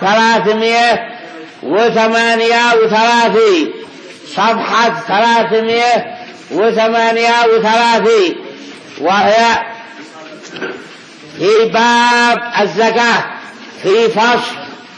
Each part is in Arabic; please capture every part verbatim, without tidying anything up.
ثلاثمائة وثمانية وثلاثين صفحة ثلاثمائة وثمانية وثلاثين، وهي في باب الزكاة في فصل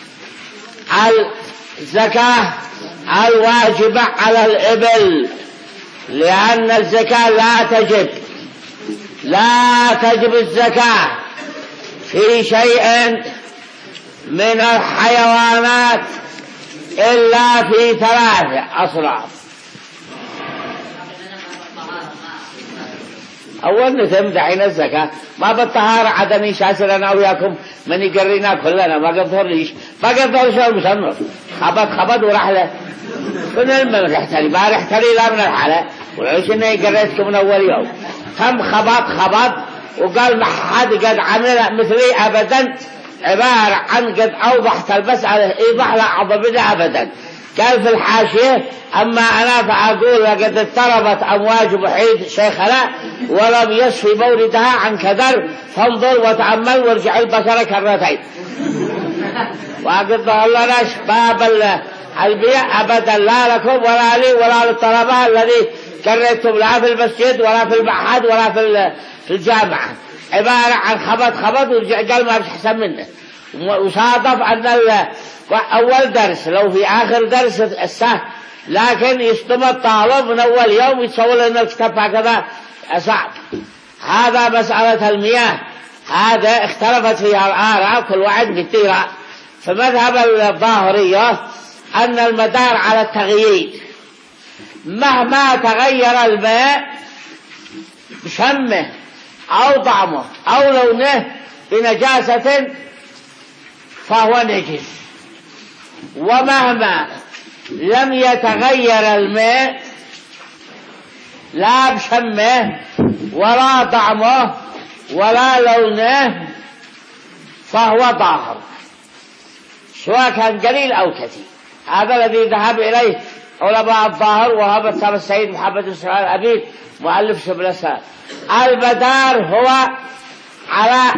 الزكاة الواجبة على الإبل، لأن الزكاة لا تجب لا تجب الزكاة في شيء من الحيوانات إلا في ثلاثة أصناف. أول نتم دحين الزكاة ما بالطهارة عدمي شاسر أنا وياكم من يقرينا كلنا ما قدر ليش ما قدر شو المصنف خبط خبط ورحلة من المن رحتلي ما رحتلي لا من الحالة وليش إني قريتكم من أول يوم كم خبط خبط وقال ما حد قد عمل مثلي أبدا، عبارة عن قد أوضحت المسألة إيضاح لا عضبنا أبدا. قال في الحاشية أما أنا فأقول لقد اضطربت أمواج محيط شيخنا ولم يصفي موردها عن كدر، فانظر وتأمل وارجع البصر كرتين. وقد ظهر باب البيع أبدا لا لكم ولا لي ولا للطلبة الذي كررتم لا في المسجد ولا في المعهد ولا في الجامعة، عبارة عن خبط خبط ورجع قال ما بحسن منه. وصادف أن أول درس لو في آخر درس السهل، لكن يصدم الطالب من أول يوم يتصور أن الكتاب هكذا صعب. هذا مسألة المياه هذا اختلفت فيها الآراء كل واحد بالتيرة. فمذهب الظاهرية أن المدار على التغيير، مهما تغير الماء بشمه أو طعمه أو لونه بنجاسة فهو نجس، ومهما لم يتغير الماء لا بشمه ولا طعمه ولا لونه فهو طاهر سواء كان قليل أو كثير. هذا الذي ذهب إليه علماء الظاهر وهذا السبب السيد محمد السؤال الأبيد مؤلف سبل السلام. المدار هو على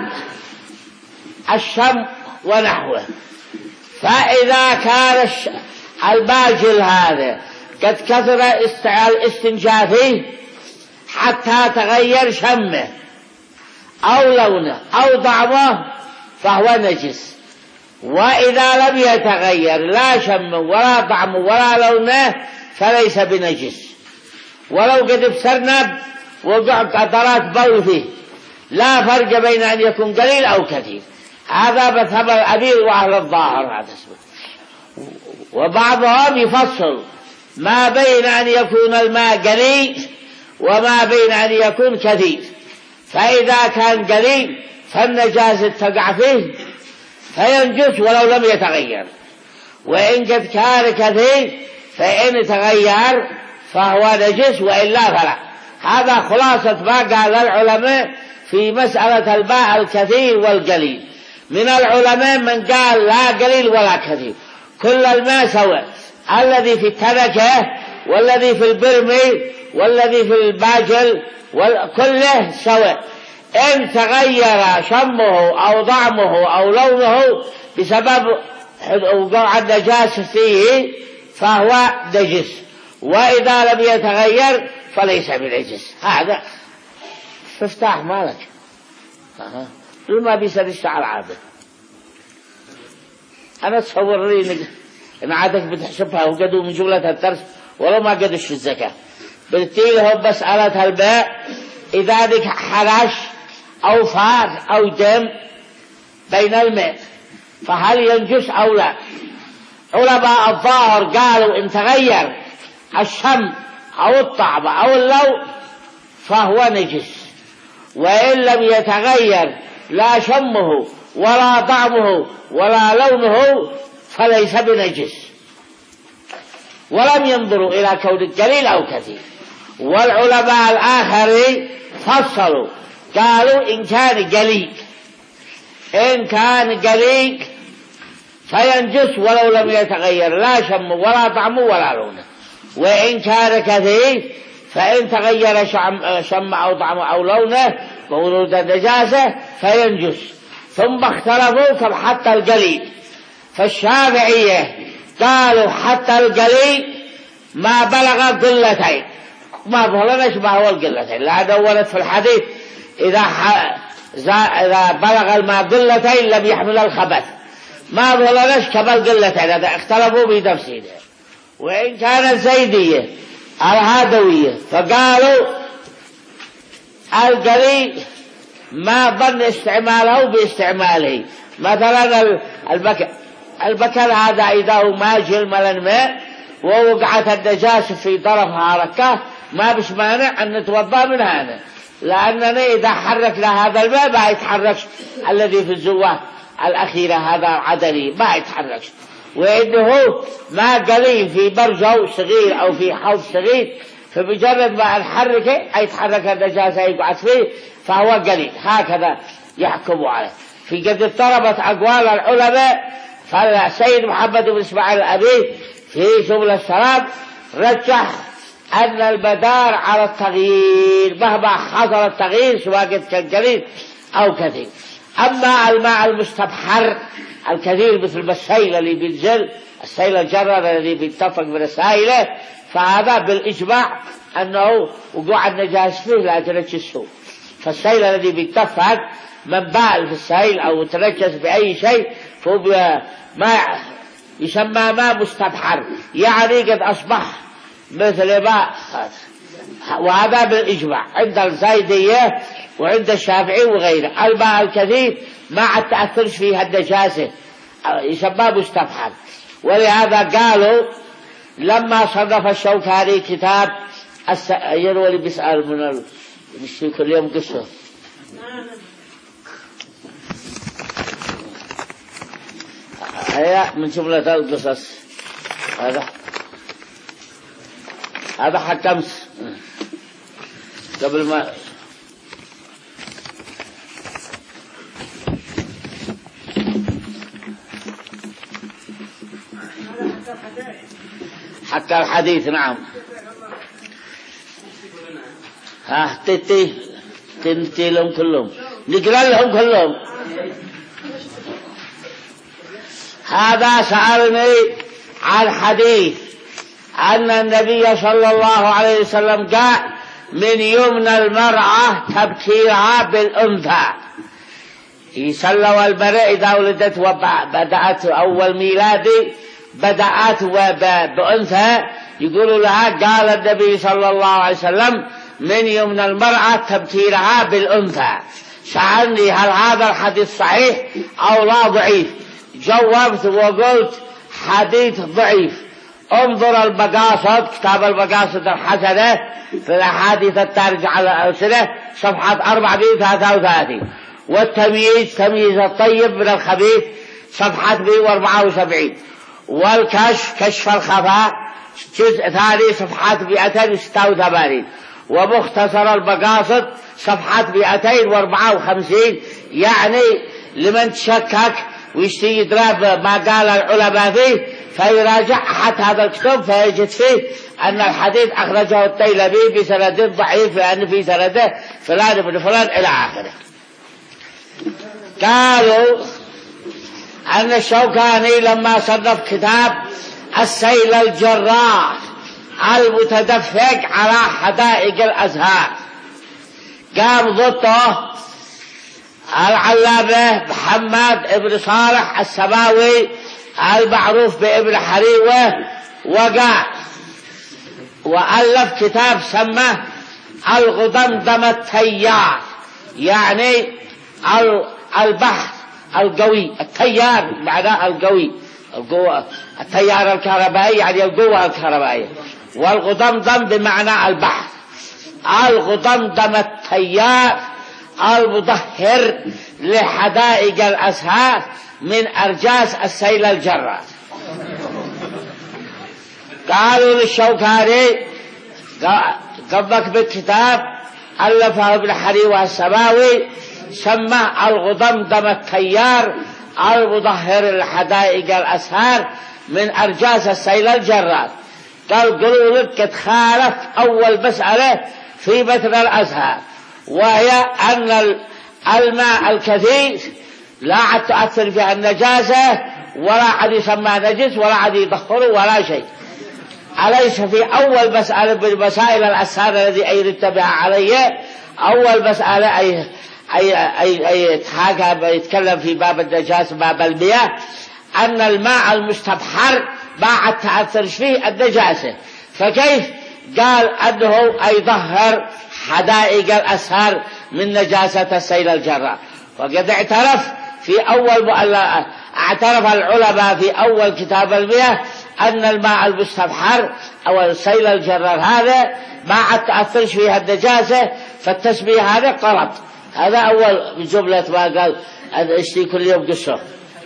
الشم ونحوه، فإذا كان الباجل هذا قد كثر الاستنجاء فيه حتى تغير شمه أو لونه أو طعمه فهو نجس، وإذا لم يتغير لا شمه ولا طعمه ولا لونه فليس بنجس. ولو قد ابصرنا وقع قطرات بول فيه لا فرق بين أن يكون قليل أو كثير. هذا مذهب الأبيض وأهل الظاهر. هذا اسمه. وبعضهم يفصل ما بين أن يكون الماء قليل وما بين أن يكون كثير، فإذا كان قليل فالنجاسة تقع فيه فينجس ولو لم يتغير، وإن قد كان كثير فإن تغير فهو نجس وإلا فلا. هذا خلاصة ما قال العلماء في مسألة الماء الكثير والقليل. من العلماء من قال لا قليل ولا كثير، كل الماء سواء، الذي في التنكة والذي في البرمي والذي في الباجل كله سواء، إن تغير شمه أو طعمه أو لونه بسبب وقوع النجاسة فيه فهو نجس، وإذا لم يتغير فليس بنجس. هذا افتح مالك ما بيسر الشعر عادة. أنا تصور لي إن عادك بتحسبها وقدوا من جملة الدرس ولو ما قدش في الزكاة بتيلهم مسألة الماء إذا ذيك حرش أو فار أو دم بين الماء فهل ينجس أو لا؟ علماء الظاهر قالوا إن تغير الشم أو الطعم أو اللون فهو نجس، وإن لم يتغير لا شمه ولا طعمه ولا لونه فليس بنجس. ولم ينظروا إلى كون قليل أو كثير. والعلماء الآخرين فصلوا قالوا إن كان قليل إن كان قليل فينجس ولو لم يتغير لا شمه ولا طعمه ولا لونه، وإن كان كثير فإن تغير شم, شم أو طعمه أو لونه بورود النجاسة فينجس. ثم اختلفوا كم حتى القليل، فالشافعية قالوا حتى القلي ما بلغ قلتين، ما بلغش ما هو القلتين، لأنه ورد في الحديث إذا, إذا بلغ الماء قلتين لم يحمل الخبث، ما بلغش كبل قلتين، هذا اختلفوا بتفسيره. وإن كانت زيدية الهادوية فقالوا القلي ما ظن استعماله باستعماله، مثلا البكر البكر هذا إذا هو ماجي الماء ووقعت النجاسة في طرفها ركة ما بش مانع أن نتوضأ من هذا، لأننا إذا حركنا هذا الماء ما يتحركش الذي في الزوات الأخيرة هذا عدلي ما يتحركش، وإنه ما قليل في برجو صغير أو في حوض صغير فبجرد ما نحركه يتحرك النجاسة يقعد فيه فهو قليل، هكذا يحكم عليه. في قد اضطربت أقوال العلماء، فالسيد محمد بن إسماعيل الأبي في سبل السلام رجح أن المدار على التغيير مهما حصل التغيير سواء كان قليل أو كثير. أما الماء المستبحر الكثير مثل السيل اللي بينزل السيل الجرر الذي بيتفق من السائلة فهذا بالإجماع أنه وقوع النجاسة فيه لا يتنجسه، فالسيل الذي بيتفق من بال في السيل أو تنجس بأي شيء فهو ما يسمى ماء مستبحر، يعني قد أصبح مثل ماء، وهذا بالإجماع عند الزايدية وعند الشافعي وغيره. الماء الكثير ما عاد تأثرش فيها النجاسة يسمى مستبحر. ولهذا قالوا لما صنف الشوكاني كتاب الس... يروي اللي بيسأل من ال... مش كل يوم قصة هي من جملة القصص، هذا هذا حكمت قبل ما حتى الحديث. نعم. ها تتي تنتي لهم كلهم نقرأ لهم كلهم. هذا سألني عن حديث أن النبي صلى الله عليه وسلم قال من يمنى المرأة تبكيرها بالأنثى، يسلوا المرأة إذا ولدت وبدأت أول ميلادي بدأت بأنثى يقولوا لها قال النبي صلى الله عليه وسلم من يمنى المرأة تبكيرها بالأنثى. سألني هل هذا الحديث صحيح أو لا ضعيف؟ جاوبت وقلت حديث ضعيف. انظر المقاصد، كتاب المقاصد الحسنة في الأحاديث التارجة على الألسنة صفحة أربعمائة وثلاثة وثلاثين، والتمييز تمييز الطيب من الخبيث صفحة مئة وأربعة وسبعين، والكشف كشف الخفاء جزء ثاني صفحة مئتين وستة وثمانين، ومختصر المقاصد صفحة مئتين وأربعة وخمسين. يعني لمن تشكك ويشتي يدرب ما قال العلماء فيه فيراجع حتى هذا الكتاب فيجد فيه أن الحديث أخرجه الطيلبي بسند ضعيف لأن في سنده فلان بن فلان إلى آخره. قالوا أن الشوكاني لما صنف كتاب السيل الجراح المتدفق على حدائق الأزهار قام ضده العلامة محمد بن صالح السماوي المعروف بابن حريوة، وقع وألف كتاب سماه الغضمضم التيار، يعني البحر القوي، التيار معناه القوي، القوة التيار الكهربائي يعني القوة الكهربائية، والغضمضم بمعنى البحر. الغضمضم التيار المطهر لحدائق الأزهار من أرجاس السيل الجرار. قالوا للشوكاني قبلك بالكتاب ألفه ابن حريوة السماوي سماه الغضمضم التيار المطهر لحدائق الأزهار من أرجاس السيل الجرار. قال قالوا لك تخالف أول مسألة في متن الأزهار، وهي أن الماء الكثير لا تؤثر فيها النجاسة ولا عاد يسمى نجس ولا عاد يطهره ولا شيء. أليس في أول مسألة بالمسائل الأسهال الذي أيردت بها علي أول مسألة أي أي أي أي يتحاكى يتكلم في باب النجاسة باب المياه أن الماء المستبحر بعد تأثر فيه النجاسة، فكيف قال أنه يطهر حدائق الأسهار من نجاسة السيل الجراء؟ وقد اعترف في أول اعترف العلماء في أول كتاب المياه أن الماء المستبحر أو السيل الجرار هذا بعد تأثر فيها النجاسة، فالتسمية هذا غلط. هذا أول جملة ما قال اشتي كل يوم قصة.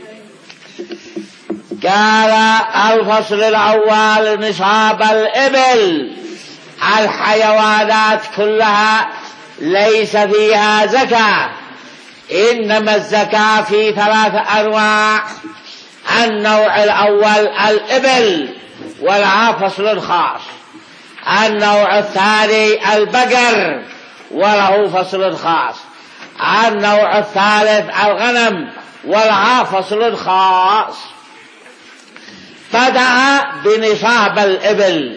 قال الفصل الأول نصاب الإبل. الحيوانات كلها ليس فيها زكاة، إنما الزكاة في ثلاث أنواع. النوع الأول الإبل ولها فصل خاص. النوع الثاني البقر وله فصل خاص. النوع الثالث الغنم ولها فصل خاص. بدأ بنصاب الإبل.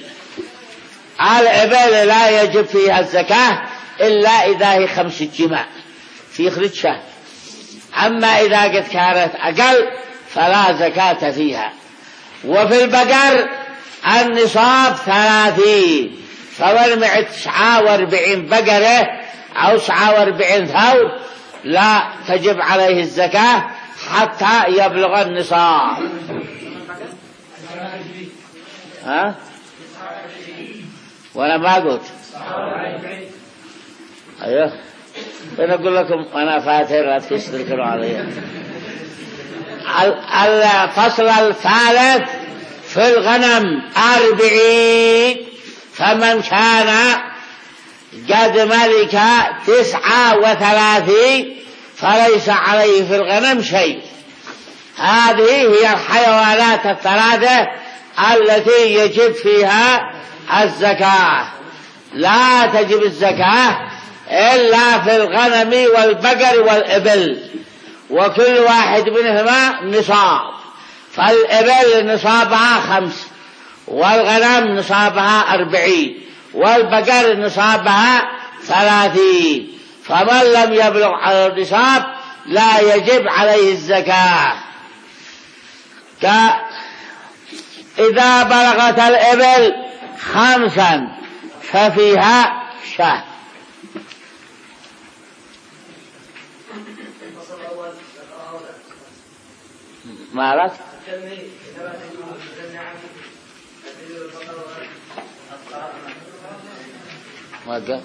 الإبل لا يجب فيها الزكاة إلا إذا هي خمس جماع في خرج شهر، أما إذا قد كانت أقل فلا زكاة فيها. وفي البقر النصاب ثلاثين، فمن معه تسعة واربعين بقرة أو تسعة واربعين ثور لا تجب عليه الزكاة حتى يبلغ النصاب. ها؟ وأنا ما قلت أيوه، أنا أقول لكم أنا فاتر لا تشتركوا علي. الفصل الثالث في الغنم أربعين، فمن كان قد ملك تسعة وثلاثين فليس عليه في الغنم شيء. هذه هي الحيوانات الثلاثة التي يجب فيها الزكاة. لا تجب الزكاة إلا في الغنم والبقر والإبل، وكل واحد منهما نصاب. فالإبل نصابها خمس، والغنم نصابها أربعين، والبقر نصابها ثلاثين. فمن لم يبلغ على النصاب لا يجب عليه الزكاة. إذا بلغت الإبل خمسا ففيها شاه. مالك وقف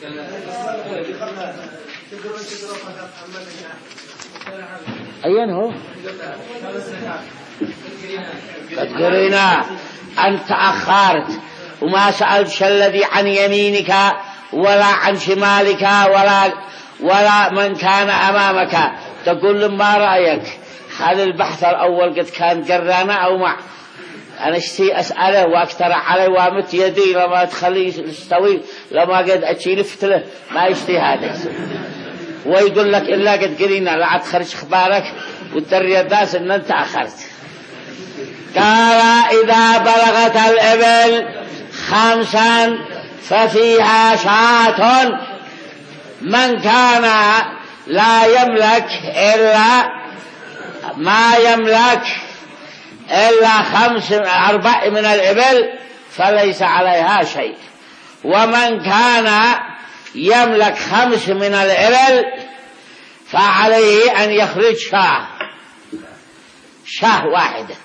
أين هو؟ قد قرينا أنت أخرت وما سألت الذي عن يمينك ولا عن شمالك ولا ولا من كان أمامك. تقول ما رأيك؟ هذا البحث الأول قد كان قرانا أو مع أنا اشتي أسأله وأقترح عليه وامت يدي لما تخليه يستوي لما قد أشيل فتله ما يشتي هذا. ويقول لك إلا قد قرينا لا تخرج خبارك وتدري الناس إن أنت أخرت. قال إذا بلغت الإبل خمسا ففيها شاة. من كان لا يملك إلا ما يملك إلا خمس أربع من الإبل فليس عليها شيء. ومن كان يملك خمس من الإبل فعليه أن يخرج شاه شاه واحدة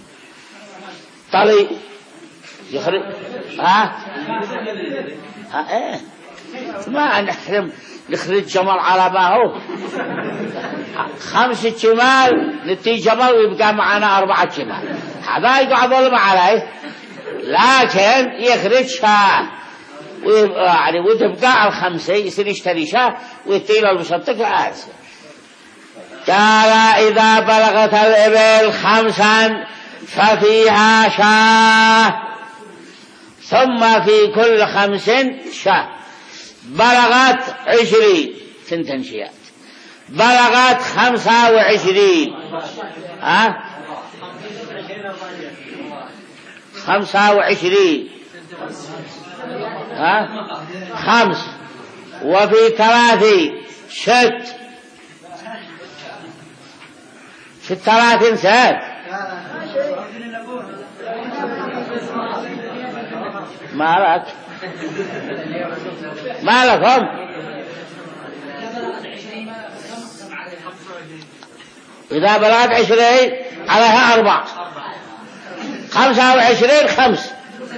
طلي يخرج. ها ها ايه ما نحرم نخرج جمل على ما هو خمسة جمال نتي جمل ويبقى معنا أربعة جمال. هذا يقعد ظلم عليه، لكن يخرج شاه يعني وتبقى الخمسة يصير يشتري شاه ويتيل المصدق وآسف. قال إذا بلغت الإبل خمسا ففيها شاه، ثم في كل خمس شاه. بلغت عشرين سنتين شيات، بلغت خمسة وعشرين ها خمسة وعشرين ها خمس، وفي ثلاث ست، في الثلاثين ست ما لك ما لكم إذا بلغت عشرين عليها أربع، خمسة وعشرين خمس.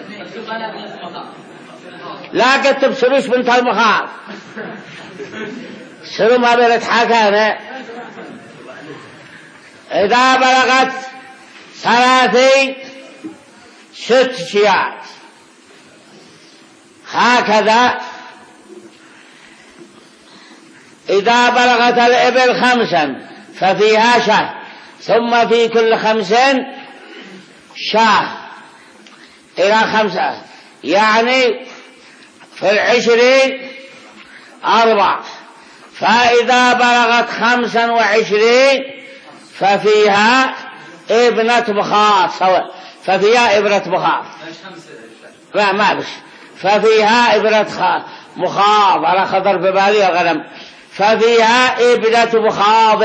لا قد تبصروش بنت المخاض سروا ما بلت حكانا. إذا بلغت ثلاثين ست شيات هكذا. إذا بلغت الإبل خمسا ففيها شاه، ثم في كل خمس شاه إلى خمسة، يعني في العشرين أربع. فإذا بلغت خمسا وعشرين ففيها ابنة بخار سواء، ففيها ابنة بخار لا ما بش، ففيها ابنة مخاض على خطر ببالي الغنم، ففيها ابنة بخاض.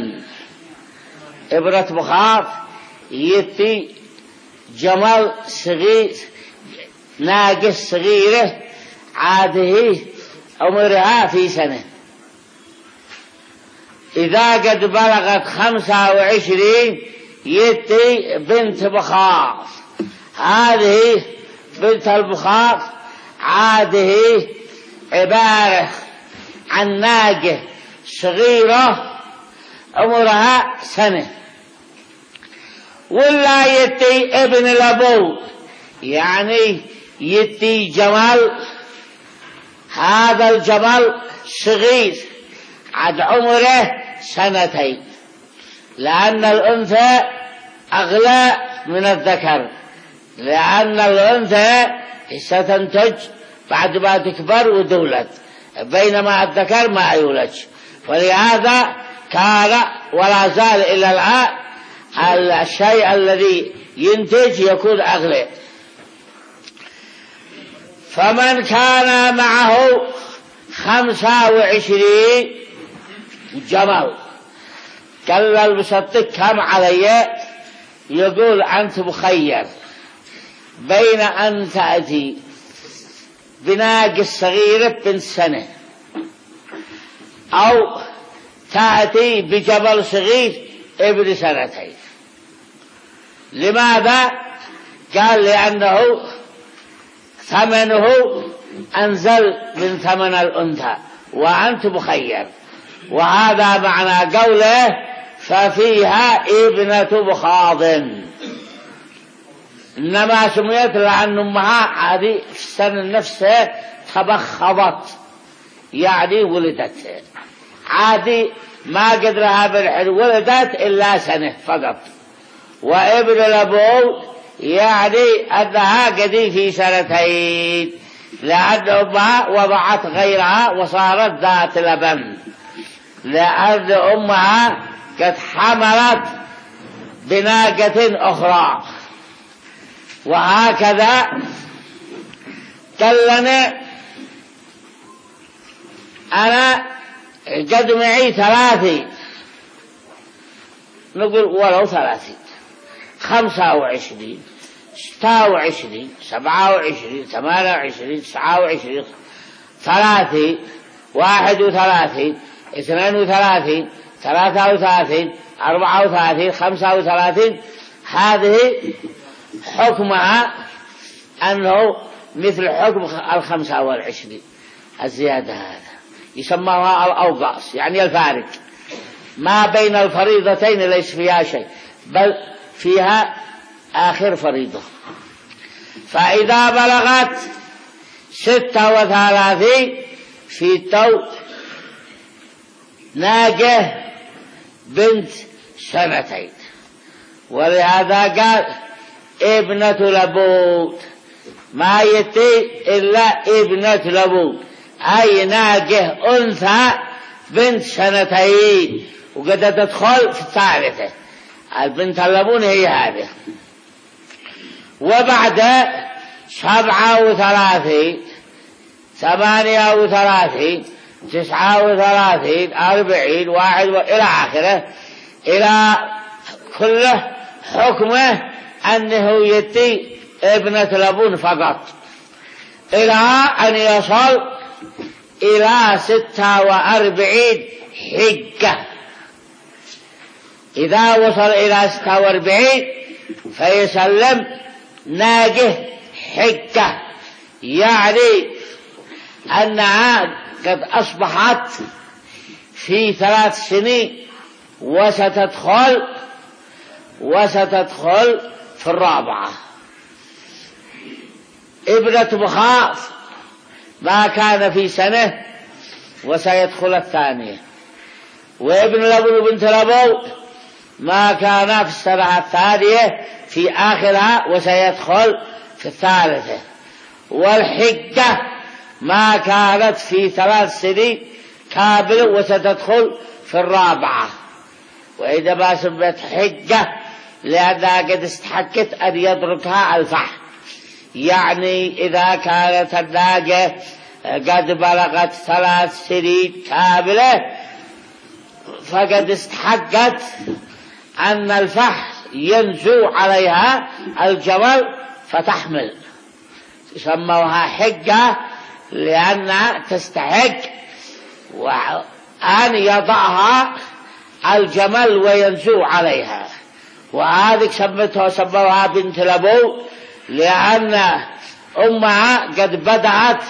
ابنة بخاض يتي جمل صغير ناقص صغيرة عاده عمرها في سنة. إذا قد بلغت خمسة وعشرين يتي بنت بخاض. هذه بنت البخاض عاده عبارة عن ناقة صغيرة عمرها سنة. ولا يتي ابن الأبو، يعني يتي جمل، هذا الجمل صغير عد عمره سنتين، لأن الأنثى أغلى من الذكر، لأن الأنثى ستنتج بعد ما تكبر وتولد، بينما الذكر ما يولد. فلهذا كان ولا زال إلى الآن الشيء الذي ينتج يكون أغلى. فمن كان معه خمسة وعشرين جمل قال المصدق كم علي؟ يقول أنت مخير بين أن تأتي بناقص صغيرة بنت سنة أو تأتي بجبل صغير ابن سنتين. لماذا؟ قال لأنه ثمنه أنزل من ثمن الأنثى وأنت مخير. وهذا معنى قوله ففيها ابنة بخاض. إنما سميت لأن أمها هذه في السنة نفسها تبخضت، يعني ولدت عادي ما قدرها بالحر، ولدت إلا سنة فقط. وابن الأبو يعني أنها قدي في سنتين، لأن أمها وضعت غيرها وصارت ذات لبن، لأن أمها قد حملت بناقة أخرى. وهكذا قال لنا أنا قد معي ثلاثين، نقول ولو ثلاثين، خمسة وعشرين، ستة وعشرين، سبعة وعشرين، ثمانية وعشرين، تسعة وعشرين، ثلاثين، واحد وثلاثين، اثنين وثلاثين، ثلاثة وثلاثين، أربعة وثلاثين، خمسة وثلاثين. هذه حكمها أنه مثل حكم الخمسة والعشرين. الزيادة هذا يسموها الأوقاص، يعني الفارق ما بين الفريضتين ليس فيها شيء، بل فيها آخر فريضة. فإذا بلغت ستة وثلاثين في تو ناقة بنت سنتين. ولهذا قال ابنة لبود، ما يتي إلا ابنة لبود، أي ناقة أنثى بنت سنتين وقد تدخل في الثالثة. البنت اللبون هي هذه. وبعد سبعة وثلاثين ثمانية وثلاثين تسعة وثلاثين أربعين واحد إلى آخره، إلى كله حكمه أنه يتي ابنة لبون فقط، إلى أن يصل إلى ستة وأربعين حجة. إذا وصل إلى ستة وأربعين فيسلم ناقه حجة، يعني أنها قد أصبحت في ثلاث سنين وستدخل وستدخل في الرابعة. ابنة مخاض ما كان في سنة وسيدخل الثانية، وابن لبون وبنت لبون ما كان في السنة الثانية في آخرها وسيدخل في الثالثة. والحجة ما كانت في ثلاث سنين كاملة وستدخل في الرابعة. وإذا ما سمت حجة لأنها قد استحقت أن يدركها الفحم، يعني إذا كانت الناقة قد بلغت ثلاث سنين كاملة فقد استحقت أن الفحم ينزو عليها الجمل فتحمل، سموها حجة لأنها تستحق أن يضعها الجمل وينزو عليها. وهذه سمتها سموها بنت لبون لأن أمها قد بدأت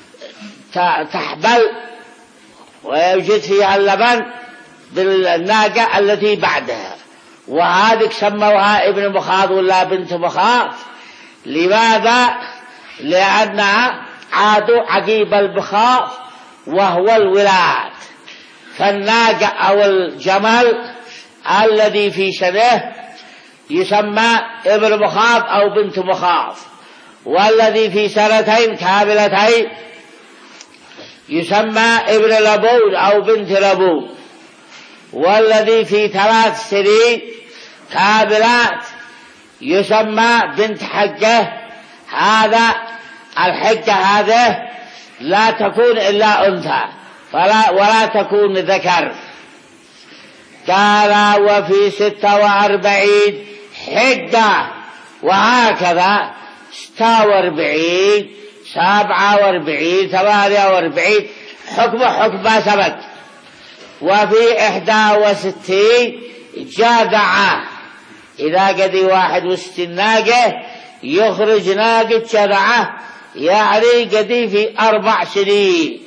تحبل ويوجد فيها اللبن بالناقة التي بعدها. وهذه سموها ابن مخاض ولا بنت مخاض. لماذا؟ لأنها عادوا عقيب البخاض وهو الولاد، فالناقة أو الجمل الذي في سنه يسمى ابن مخاض أو بنت مخاض، والذي في سنتين كاملتين يسمى ابن لبون أو بنت لبون، والذي في ثلاث سنين كاملات يسمى بنت حجة. هذا الحجة هذه لا تكون إلا أنثى فلا ولا تكون ذكر. قال وفي ستة وأربعين حجة، وهكذا ستة وأربعين سبعة وأربعين ثمانية وأربعين حكم حكم ما سبق. وفي إحدى وستين جذعة، إذا قدي واحد وستين ناقة يخرج ناقة جذعة، يعني قدي في أربع سنين،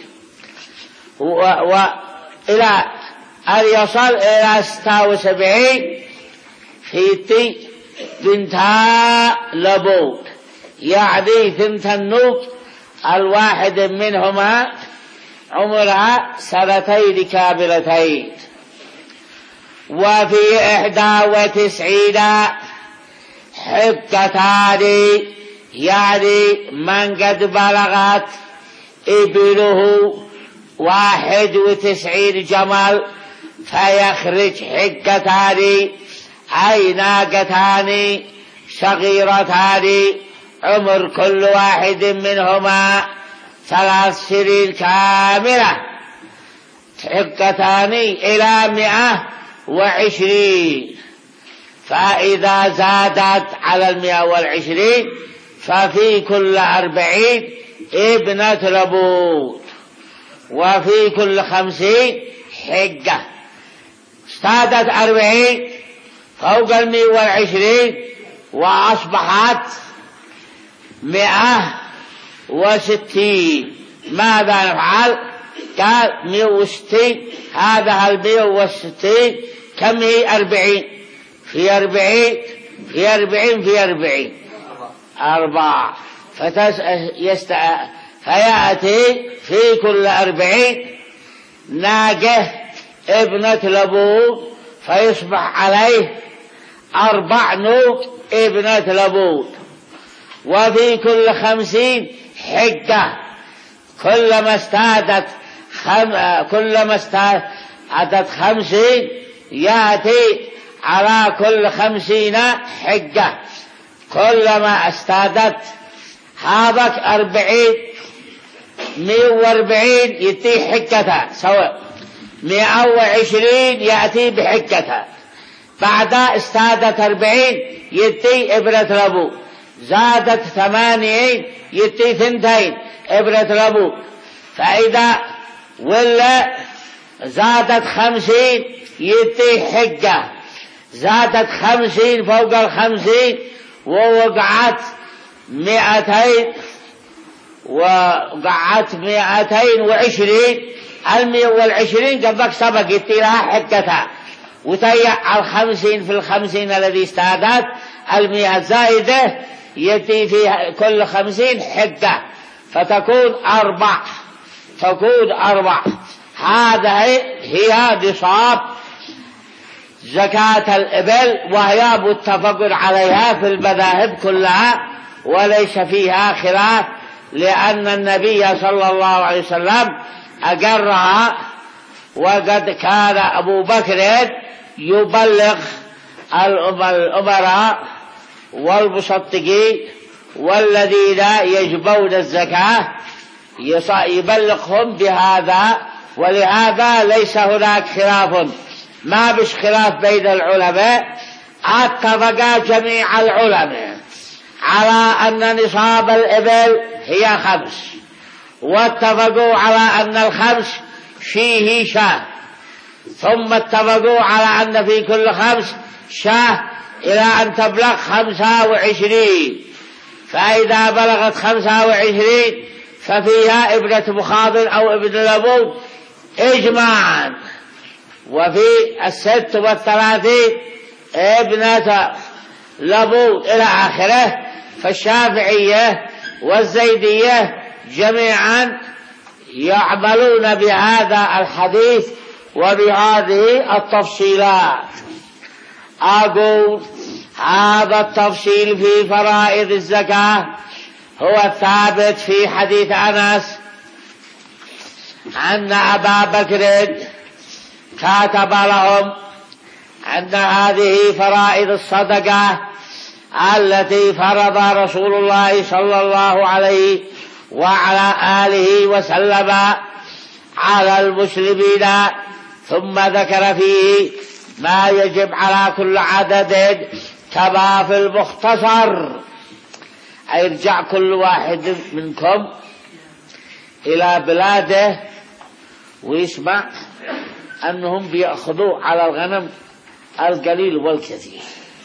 وإلى أن يصل إلى ستة وسبعين في تي بنتا لبون، يعني ثنت النوق الواحد منهما عمرها سنتين كاملتين. وفي إحدى وتسعين حكتان، يعني من قد بلغت إبله واحد وتسعين جمل فيخرج حكتان، أي ناقتان صغيرتان عمر كل واحد منهما ثلاث سنين كاملة، حكتان إلى مئة وعشرين. فإذا زادت على المئة والعشرين ففي كل أربعين ابنة لبون، وفي كل خمسين حجة. ازدادت أربعين فوق المئة والعشرين وأصبحت مئة وستين. ماذا نفعل؟ قال مئة وستين، هذا المئة وستين كم هي؟ أربعين في أربعين في أربعين في أربعين أربعة، فيست... فيأتي في كل أربعين ناقة ابنة لبون، فيصبح عليه أربع نوق ابنة لبون. وفي كل خمسين حجة، كلما استادت خم... كلما استادت خمسين يأتي على كل خمسين حجة. كلما استادت هابك أربعين مئة وأربعين يتي حكتها سواء، مئة وعشرين يأتي بحكتها. بعد استادت أربعين يتي إبرة لبو، زادت ثمانين يتي ثنتين إبرة لبو. فإذا ولا زادت خمسين يتي حجة، زادت خمسين فوق الخمسين ووقعت مئتين وقعت مئتين وعشرين. المئة والعشرين قبلك سبق يتي لها حكتها، وتيع الخمسين في الخمسين الذي استادت المئة الزائدة يتي في كل خمسين حكة، فتكون أربع تكون أربع. هذا هي نصاب زكاة الإبل، وهي متفق عليها في المذاهب كلها وليس فيها خلاف، لأن النبي صلى الله عليه وسلم أقرها. وقد كان أبو بكر يبلغ الأمراء والمصدقين والذين يجبون الزكاة يبلغهم بهذا، ولهذا ليس هناك خلاف، ما بش خلاف بين العلماء. اتفق جميع العلماء على أن نصاب الإبل هي خمس، واتفقوا على أن الخمس فيه شاه، ثم اتفقوا على أن في كل خمس شاه إلى أن تبلغ خمسة وعشرين. فإذا بلغت خمسة وعشرين ففيها ابنة مخاض أو ابن لبون إجماعا، وفي الست والثلاثين ابنة لبون إلى آخره. فالشافعية والزيدية جميعا يعملون بهذا الحديث وبهذه التفصيلات. أقول هذا التفصيل في فرائض الزكاة هو الثابت في حديث أنس أن أبا بكر كاتب لهم أن هذه فرائض الصدقة التي فرض رسول الله صلى الله عليه وعلى آله وسلم على المسلمين، ثم ذكر فيه ما يجب على كل عدد كما في المختصر. يرجع كل واحد منكم إلى بلاده ويسمع أنهم بيأخذوا على الغنم القليل والكثير،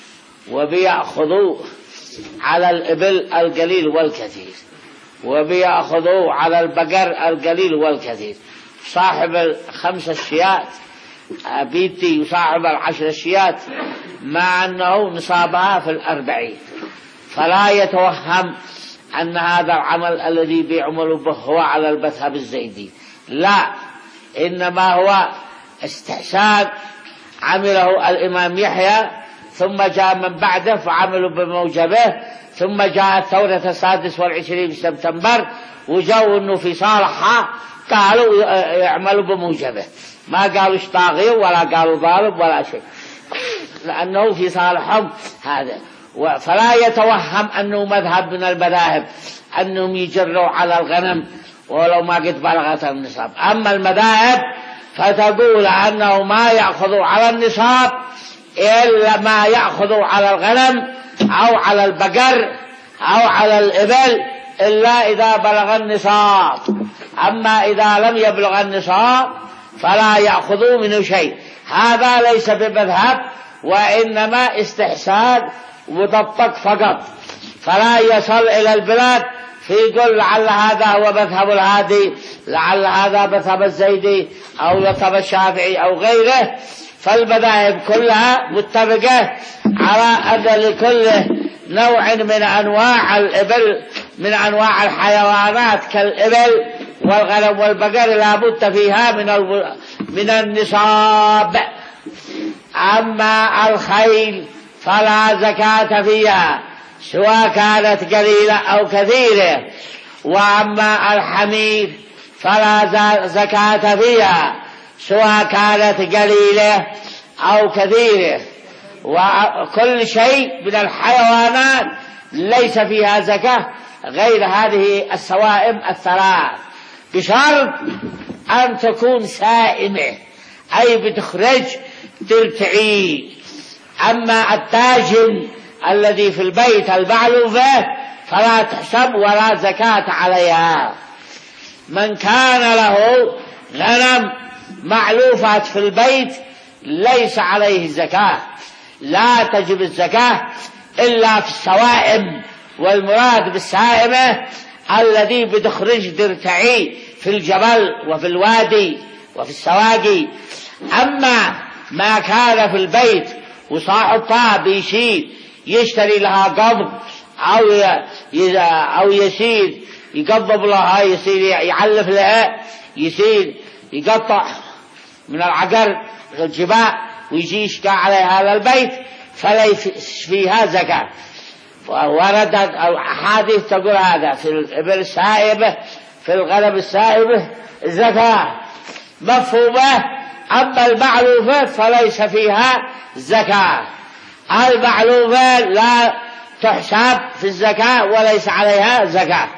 وبيأخذوا على الإبل القليل والكثير، وبيأخذوا على البقر القليل والكثير. صاحب الخمس الشيات بيتي وصاحب العشر الشيات مع أنه نصابها في الأربعين. فلا يتوهم أن هذا العمل الذي بيعمل به هو على المذهب الزيدي، لا، إنما هو استحسان عمله الإمام يحيى، ثم جاء من بعده فعملوا بموجبه، ثم جاء الثورة السادس والعشرين في سبتمبر وجاءوا أنه في صالحها قالوا يعملوا بموجبه، ما قالوا اشتاغي ولا قالوا ضارب ولا شيء، لأنه في صالحهم هذا. فلا يتوهم أنه مذهب من المذاهب أنهم يجروا على الغنم ولو ما قد بلغت النصاب. أما المذاهب فتقول أنه ما يأخذوا على النصاب إلا ما يأخذوا على الغنم أو على البقر أو على الإبل إلا إذا بلغ النصاب. أما إذا لم يبلغ النصاب فلا يأخذوا منه شيء. هذا ليس بمذهب، وإنما استحسان مطبق فقط، فلا يصل إلى البلاد فيقول لعل هذا هو مذهب الهادي، لعل هذا مذهب الزيدي أو مذهب الشافعي أو غيره. فالمذاهب كلها متفقة على أن لكل نوع من أنواع الإبل من أنواع الحيوانات كالإبل والغنم والبقر لا بد فيها من من النصاب. أما الخيل فلا زكاة فيها سواء كانت قليلة أو كثيرة، وأما الحمير فلا زكاة فيها سواء كانت قليلة أو كثيرة، وكل شيء من الحيوانات ليس فيها زكاة غير هذه السوائم الثلاث، بشرط أن تكون سائمة أي بتخرج تلتعي. أما الداجن الذي في البيت المعلوفة فلا تحسب ولا زكاة عليها. من كان له غنم معلوفات في البيت ليس عليه زكاة، لا تجب الزكاة إلا في السوائم، والمراد بالسائمة الذي بتخرج ترتعي في الجبل وفي الوادي وفي السواقي. أما ما كان في البيت وصاحبها بيشيل يشتري لها قبض أو أو يسير يقبض لها، يصير يعلف لها، يصير يقطع من العقر الجباء ويجي يشكى على هذا البيت فليس فيها زكاة. وردت أحاديث تقول هذا في الإبل السائبة في الغنم السائبة زكاة مفهومة. أما المعلوفة فليس فيها زكاة، المعلوفة لا تحسب في الزكاة وليس عليها زكاة.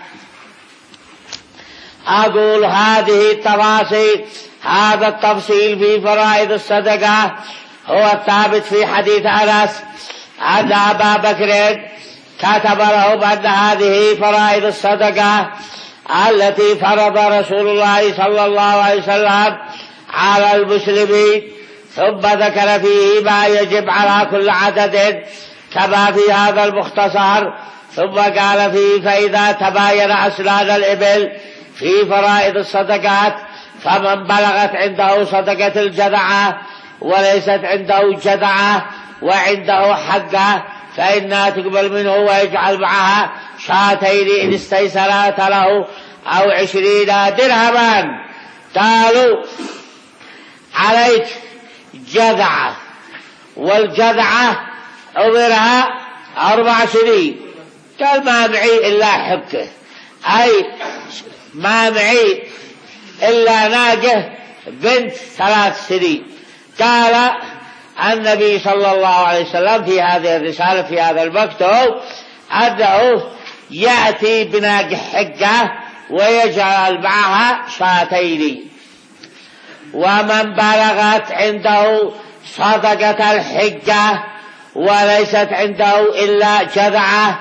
أقول هذه التفاصيل، هذا التفصيل في فرائض الصدقة هو الثابت في حديث أنس أن أبا بكر كتب لهم أن هذه فرائض الصدقة التي فرض رسول الله صلى الله عليه وسلم على المسلمين، ثم ذكر فيه ما يجب على كل عدد كما في هذا المختصر، ثم قال فيه فإذا تباين أسنان الإبل في فرائض الصدقات فمن بلغت عنده صدقة الجذعة وليست عنده جذعة وعنده حقه فإنها تقبل منه ويجعل معها شاتين إن استيسرت له أو عشرين درهما. قالوا عليك جذعة، والجذعة عمرها أربع سنين. قال ما معي إلا حقه، أي ما معي إلا ناقة بنت ثلاث سنين. قال النبي صلى الله عليه وسلم في هذه الرسالة في هذا المكتوب أنه يأتي بناقة حقة ويجعل معها شاتين. ومن بلغت عنده صدقة الحقة وليست عنده إلا جذعة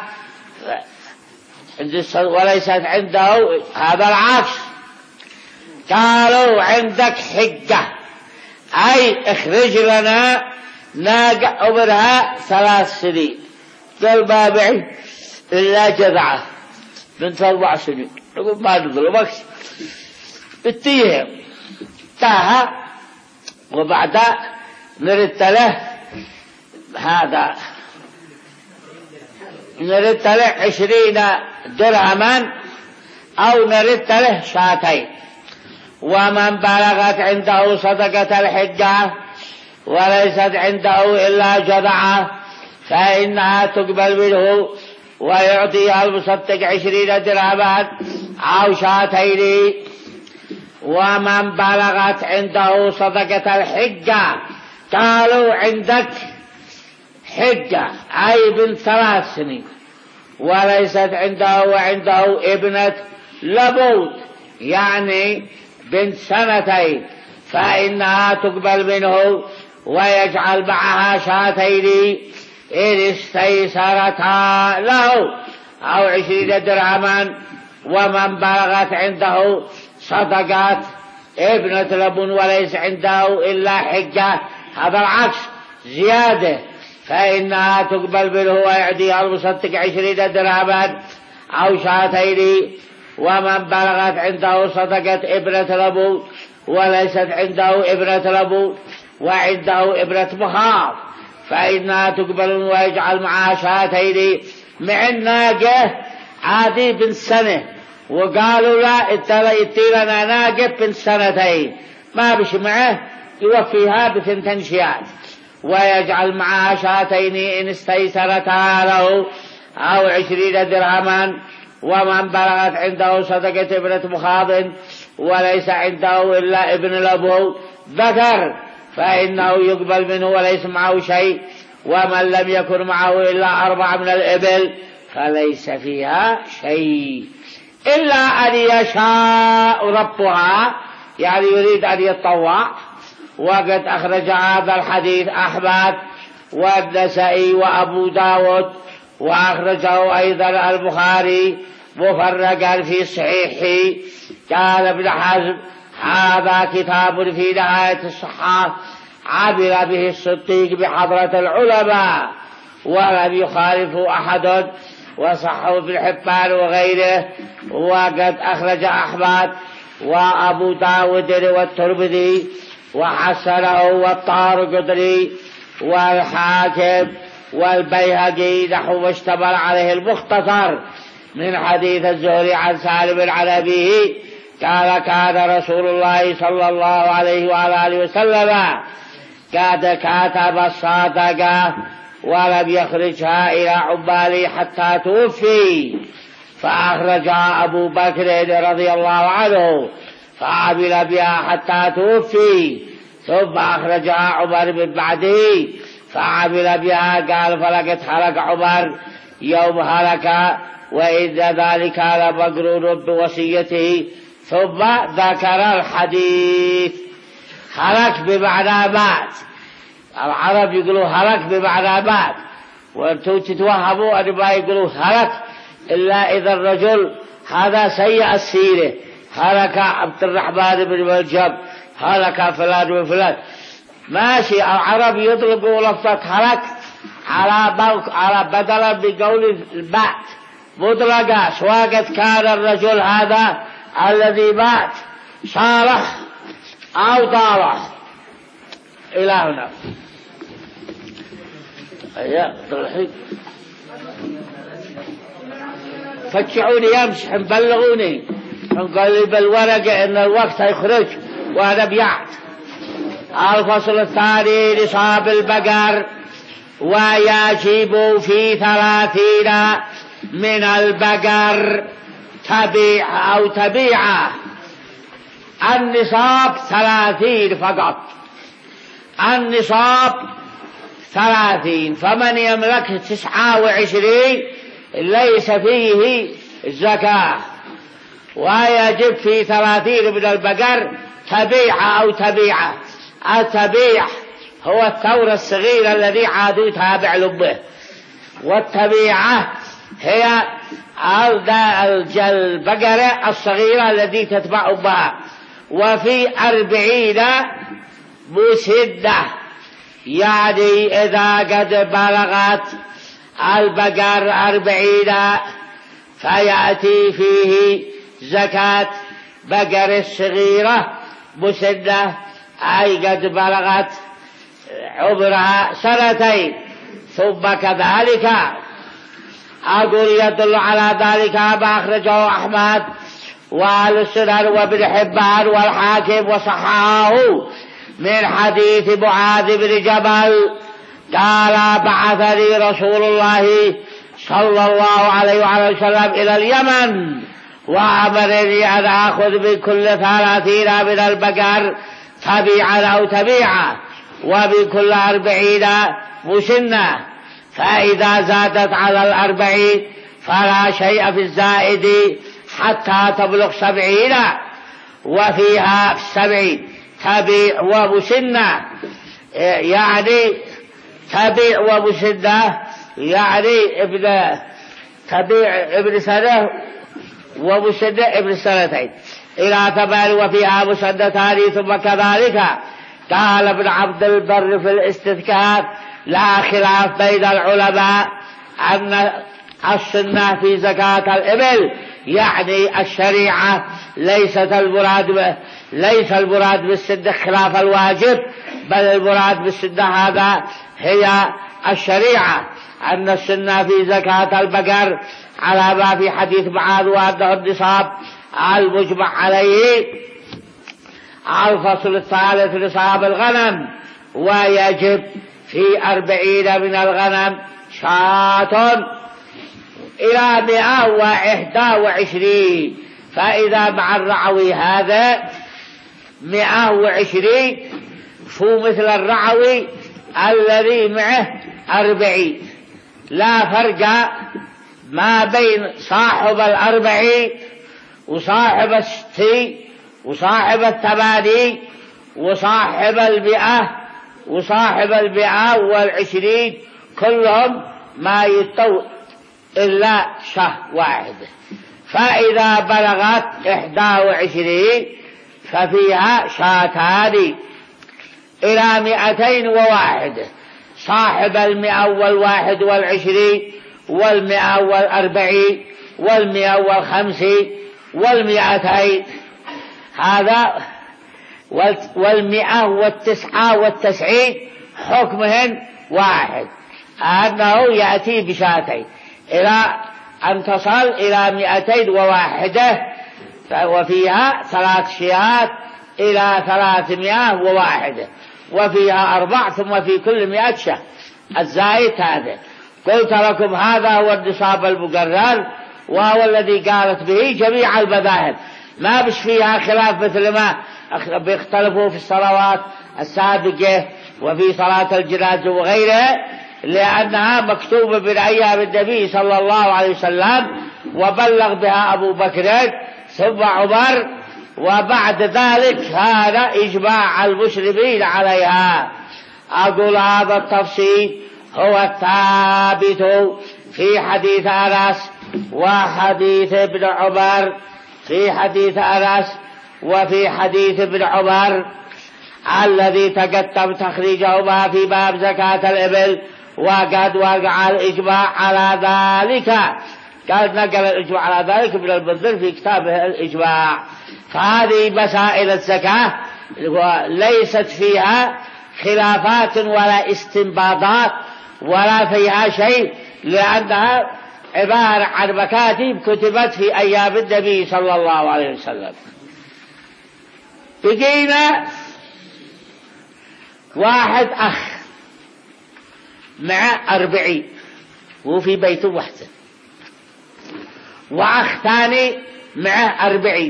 وليست عنده هذا العكس، قالوا عندك حقة أي اخرج لنا ناقة عمرها ثلاث سنين. قال ما معي إلا جذعة بنت أربع سنين. نقول ما نظلمك، اتيهم تاها وبعدها نرد له هذا نرد له عشرين درهما أو نرد له شاتين. ومن بلغت عنده صدقة الحجة وليست عنده إلا جذعة فإنها تقبل منه ويعطيها المصدق عشرين درهما أو شاتين. ومن بلغت عنده صدقة الحجة قالوا عندك حجة أي بنت ثلاث سنين وليست عنده وعنده ابنة لبود يعني بنت سنتين فإنها تقبل منه ويجعل معها شاتين إن استيسرتا له أو عشرين درهما. ومن بلغت عنده صدقات ابنة لبن وليس عنده إلا حجة هذا العكس زيادة فإنها تقبل منه ويعطيها المصدق عشرين درهما أو شاتين. ومن بلغت عنده صدقة ابنة لبن وليست عنده ابنة لبن وعنده ابنة مخاض فإنها تقبل ويجعل معها شاتين. مع الناقة عادي بنت سنة وقالوا لا اتي لنا ناقة بنت سنتين ما بش معه يوفيها بثنتين شيات ويجعل معها شاتين إن استيسرتا له أو عشرين درهما. ومن بلغت عنده صدقة ابنة مخاض وليس عنده إلا ابن لبو ذكر فإنه يقبل منه وليس معه شيء ومن لم يكن معه إلا أربع من الإبل فليس فيها شيء إلا أن يشاء ربها، يعني يريد أن يتطوع. وقد أخرج هذا الحديث أحمد والنسائي وأبو داود، وأخرجه أيضا البخاري مفرقا في صحيحه. قال ابن حزم: هذا كتاب في نهاية الصحة عمل به الصديق بحضرة العلماء ولم يخالفه أحد، وصحه ابن حبان وغيره. وقد أخرج أحمد وأبو داود والترمذي وحسنه والطارقطني والحاكم والبيهقي نحو ما اشتمل عليه المختصر من حديث الزهري عن سالم عن أبيه قال: كان رسول الله صلى الله عليه وعلى آله وسلم قد كاتب الصدقة ولم يخرجها إلى عماله حتى توفي، فأخرجها أبو بكر رضي الله عنه فعمل بها حتى توفي، ثم أخرجها عمر من بعده فعمل بها. قال: فلقد هلك عمر يوم هلك وإن ذلك لمقرون بوصيته. ثم ذكر الحديث. هلك بمعنى مات، العرب يقولوا هلك بمعنى مات، وانتم تتوهموا أن ما يقولوا هلك إلا إذا الرجل هذا سيء السيرة، هلك عبد الرحمن بن ملجم، هلك فلان وفلان. ماشي، العرب يطلقوا لفظة هلك على على بدلا بقول المات مطلقة، سواء كان الرجل هذا الذي مات صالح أو طالح. إلى هنا يا طلحي فتشعوني يمسح بلغوني نقلب الورقة إن الوقت يخرج وأنا بيعت. الفصل الثاني: نصاب البقر ويجب في ثلاثين من البقر تبيع أو تبيعة. النصاب ثلاثين فقط، النصاب ثلاثين، فمن يملك تسعة وعشرين ليس فيه الزكاة. ويجب في ثلاثين من البقر تبيعة أو تبيعة. التبيع هو الثور الصغير الذي عادوا تابع لبه، والتبيعة هي البقرة الصغيرة التي تتبع بها. وفي أربعين مسدة، يعني إذا قد بلغت البقر أربعين فيأتي فيه زكاة بقر الصغيرة مسدة، أي قد بلغت عمرها سنتين. ثم كذلك أقول يدل على ذلك ما أخرجه أحمد وأهل السنن وابن حبان والحاكم وصححه من حديث معاذ بن جبل قال: بعثني رسول الله صلى الله عليه وسلم إلى اليمن وأمرني أن آخذ من كل ثلاثين من البقر تبيعا أو تبيعا، ومن كل أربعين مسنة، فإذا زادت على الأربعين فلا شيء في الزائد حتى تبلغ سبعين، وفيها سبعين تبيع ومسنة، يعني تبيع ومسنة يعني ابن تبيع ابن سنة ومسنة ابن سنتين إلى ثمان، وفيها مسنتان. ثم كذلك قال ابن عبد البر في الاستذكار: لا خلاف بين العلماء أن السنة في زكاة الإبل يعني الشريعة، ليست المراد ليس المراد بالسنة خلاف الواجب، بل المراد بالسنة هذا هي الشريعة، أن السنة في زكاة البقر على ما في حديث معاذ وأنه النصاب المجمع عليه. الفصل الثالث: نصاب الغنم، ويجب في أربعين من الغنم شاة إلى مئة وإحدى وعشرين، فإذا مع الرعوي هذا مئة وعشرين فهو مثل الرعوي الذي معه أربعين، لا فرق ما بين صاحب الأربعين وصاحب الستين وصاحب الثمانين وصاحب المئة وصاحب المئة والعشرين، كلهم ما يتو إلا شهر واحد. فإذا بلغت إحدى وعشرين ففيها شاتان إلى مئتين وواحد، صاحب المئة والواحد والعشرين والمئة والأربعين والمئة والخمسين والمئتين، هذا والمئة والتسعة والتسعين حكمهن واحد، أنه يأتي بشاتين إلى أن تصل إلى مئتين وواحدة، وفيها ثلاث شيات إلى ثلاثمائة وواحدة، وفيها أربع، ثم في كل مئة شاه الزائد هذا. قلت لكم هذا هو النصاب المقرر، وهو الذي قالت به جميع المذاهب، ما بش فيها خلاف مثل ما بيختلفوا في الصلوات السابقة وفي صلاة الجنازة وغيرها، لأنها مكتوبة من أيام النبي صلى الله عليه وسلم، وبلغ بها أبو بكر ثم عمر، وبعد ذلك هذا إجماع المسلمين عليها. أقول هذا التفصيل هو الثابت في حديث أنس وحديث ابن عمر، في حديث أنس وفي حديث ابن عمر الذي تقدم تخريجهما في باب زكاة الإبل، وقد وقع الإجماع على ذلك، قد نقل الإجماع على ذلك ابن المنذر في كتابه الإجماع. فهذه مسائل الزكاة ليست فيها خلافات ولا استنباطات ولا فيها شيء، لأنها عبارة عن مكاتب كتبت في أيام النبي صلى الله عليه وسلم. بقينا واحد أخ مع أربعين وفي بيت وحده، وأخ ثاني مع أربعين،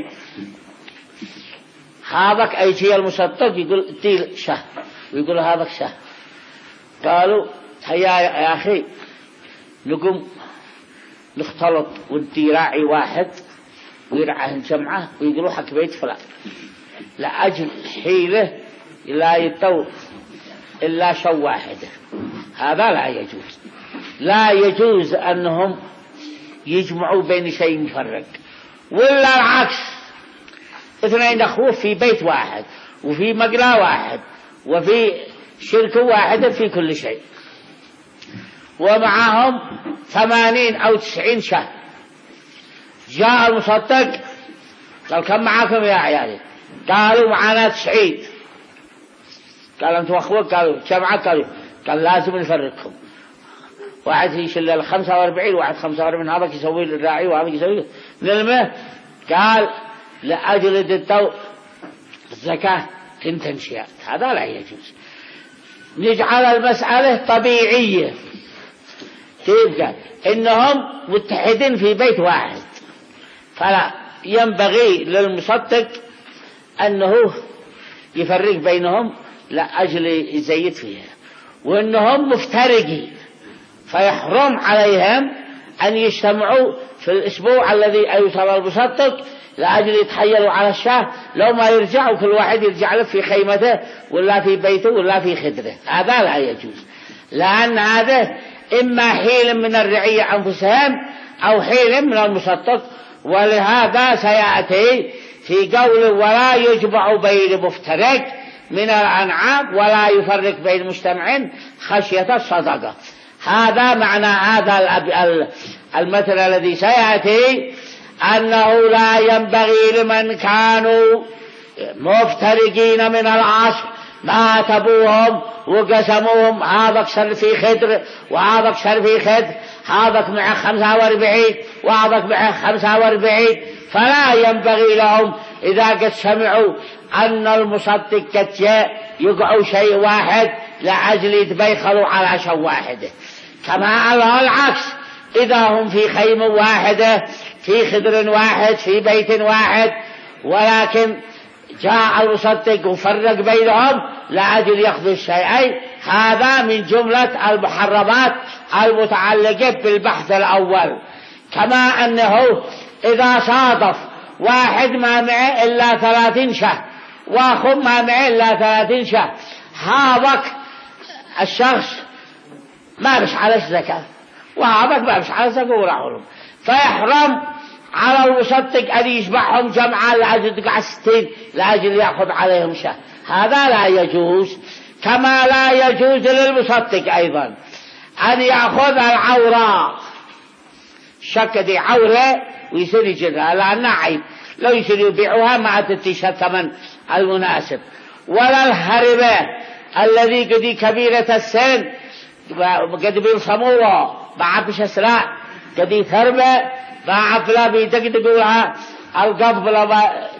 هذاك أي شيء المصدق يقول تيل شهر، ويقول هذاك شهر. قالوا هيا يا أخي نقوم نختلط وانتي راعي واحد ويرعاهن جمعة ويقولوا حق بيت فلان، لأجل حيلة لا يتو إلا شو واحدة، هذا لا يجوز. لا يجوز أنهم يجمعوا بين شيء مفرق، ولا العكس، اثنين أخوه في بيت واحد وفي مقلى واحد وفي شركة واحدة في كل شيء، ومعهم ثمانين أو تسعين شهر. جاء المصدق قال كم معاكم يا عيالي؟ قالوا معنا تسعين. قال أنتم أخوك؟ قالوا جمعة. قالوا قال لازم نفرقهم، واحد يشيل الخمسة واربعين واحد خمسة واربعين، هذا يسوي الراعي وهذا يسوي للمه. قال لأجل الدو الزكاة تنتن شيئات، هذا لا يجوز. نجعل المسألة طبيعية، تبقى إنهم متحدين في بيت واحد، فلا ينبغي للمصدق أنه يفرق بينهم لأجل يزيد فيها، وأنهم مفترقين فيحرم عليهم أن يجتمعوا في الأسبوع الذي أيوصل المصدق لأجل يتحيلوا على الشاه، لو ما يرجعوا كل واحد يرجع له في خيمته ولا في بيته ولا في خدره، هذا لا يجوز، لأن هذا إما حيل من الرعية أنفسهم أو حيل من المصدق. ولهذا سيأتي في قول ولا يجمع بين مفترق من الأنعام ولا يفرق بين مجتمعين خشية الصدقة. هذا معنى هذا المثل الذي سيأتي، أنه لا ينبغي لمن كانوا مفترقين من العصر ما تبوهم وقسموهم، هذا شر في خدر وهذا شر في خدر، هذا مع خمسة واربعين وهذا مع خمسة واربعين، فلا ينبغي لهم إذا قد سمعوا أن المصدق قد جاء يقعوا شيء واحد لأجل يتبيخلوا على شيء واحد. كما العكس، إذا هم في خيمة واحدة في خدر واحد في بيت واحد، ولكن جاء المصدق وفرق بينهم لأجل يأخذوا الشيئين، هذا من جملة المحرمات المتعلقة بالبحث الأول. كما أنه إذا صادف واحد ما معه إلا ثلاثين شهر وأخو ما معه إلا ثلاثين شهر، هذاك الشخص ما بش على الزكاة وهذاك ما بش على الزكاة وراحوا، فيحرم على المصدق أن يجمعهم جمعا لأجل تقع ستين لأجل يأخذ عليهم شهر، هذا لا يجوز. كما لا يجوز للمصدق أيضا أن يأخذ العورة، شك دي عورة ويصير يجرها لأنها عيب، لو يصير يبيعها ما تتيش الثمن المناسب. ولا الهربة الذي قد كبيرة السن قد بيصموه بعبش أسراء قد ثربة بعبلا بيدقدقوا القبل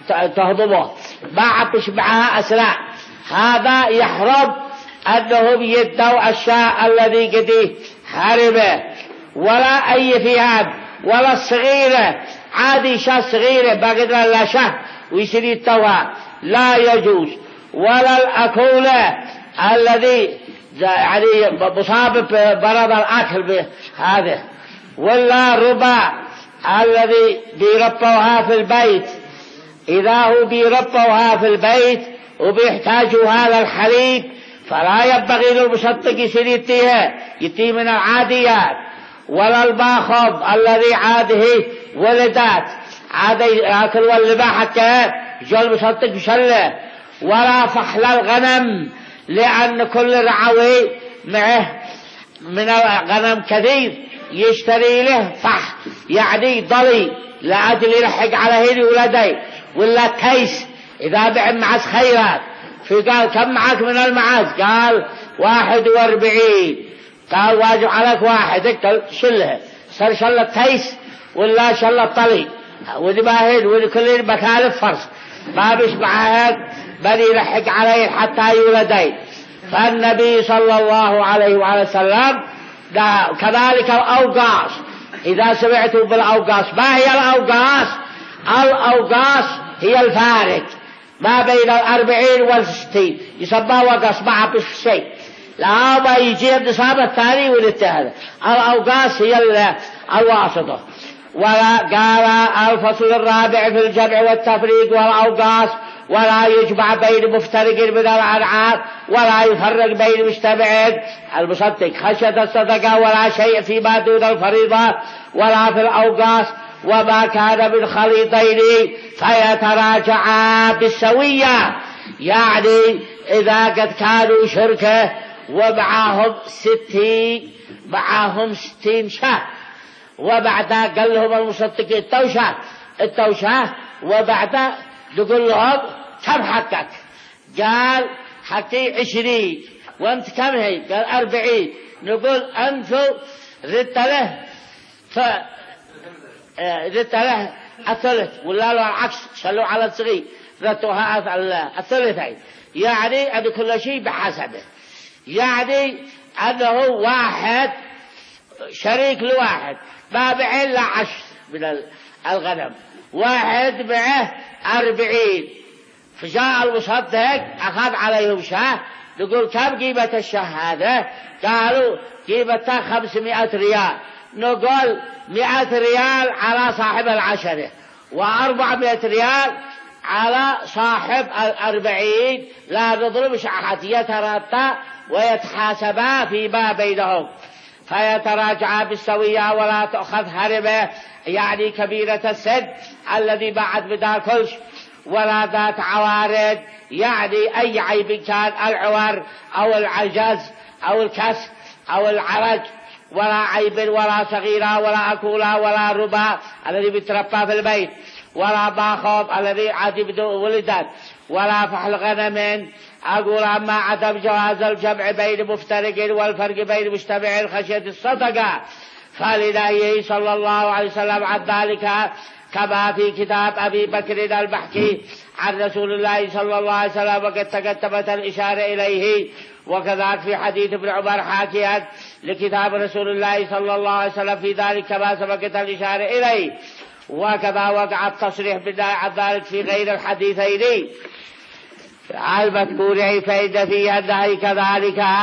تهضمه بعبش معها أسراء، هذا يحرم أنهم يدوا الشاء الذي قد هربه. ولا أي ثياب ولا الصغيرة عادي شاة صغيرة بقدر لا شهر ويصير يتوها لا يجوز. ولا الأكولة الذي يعني مصاب بمرض الأكل هذا. ولا الربا الذي بيربوها في البيت، إذا هو بيربوها في البيت وبيحتاجوا هذا الحليب فلا ينبغي للمصدق يصير يتيها يتي من العاديات. ولا الباخض الذي عاده ولدات عاد يأكل واللبا حتى جو المصدق يشله. ولا فحل الغنم لأن كل رعوي معه من الغنم كثير يشتري له فح يعني ضلي لأجل يلحق على هيدي ولدي. ولا كيس إذا بع معز خيرات فقال كم معك من المعز؟ قال واحد واربعين. قال واجب عليك واحد، قال شلها صار شلة كيس ولا شلة طلي ودي باهد ودي كل بكالف فرس ما بيشبعها بل يلحق عليه حتى يولدين. فالنبي صلى الله عليه وسلم كذلك الأوقاس. إذا سمعتوا بالأوقاس، ما هي الأوقاس؟ الأوقاس هي الفارق ما بين الأربعين والستين يسمى وقاس معه بالشيء لا ما يجيب نصاب الثاني والثالث. الأوقاس هي الواسطة. ولا قال الفصل الرابع في الجمع والتفريق والأوقاس ولا يجمع بين مفترق من الأنعام ولا يفرق بين مجتمعين المصدق خشية الصدقة ولا شيء فيما دون الفريضة ولا في الأوقاس. وما كان من خليطين فيتراجعا بالسوية، يعني إذا قد كانوا شركة ومعهم ستين معهم ستين شهر وبعدها قال لهم المصدق التوشة التوشة وبعدها نقول لهم كم حقك؟ قال حقي عشرين. وانت كم هي؟ قال أربعين. نقول أنتوا ردت له ف ردت له الثلث ولا لو العكس شلوا على الصغير ردتها الثلثين، يعني أن كل شيء بحسبه، يعني أنه واحد شريك لواحد ما بعه إلا عشر من الغنم، واحد معه أربعين، فجاء المصدق أخذ عليهم شاه. نقول كم قيمة الشاه هذا؟ قالوا قيمتها خمسمائة ريال. نقول مئة ريال على صاحب العشرة وأربعمائة ريال على صاحب الأربعين، لا نظلمش أحد، يترتى ويتحاسبا فيما بينهم فيتراجعا بالسوية ولا تأخذ هربة يعني كبيرة السن الذي بعد بدا كلش ولا ذات عوارض يعني أي عيب كان العور أو العجز أو الكسر أو العرج ولا عيب ولا صغيرة ولا أكولة ولا ربا الذي بيتربى في البيت ولا باخوب الذي عاد بدو ولدت ولا فحل غنم. أقول أما عدم جواز الجمع بين مفترق والفرق بين مجتمع خشية الصدقة فلنهيه صلى الله عليه وسلم عن ذلك كما في كتاب أبي بكر المحكي عن رسول الله صلى الله عليه وسلم وقد تكتبت الإشارة إليه، وكذلك في حديث ابن عمر حاكيا لكتاب رسول الله صلى الله عليه وسلم في ذلك كما سبقت الإشارة إليه، وكذا وقع التصريح بالله عن ذلك في غير الحديثين المذكورين فإن فيها النهي كذلك.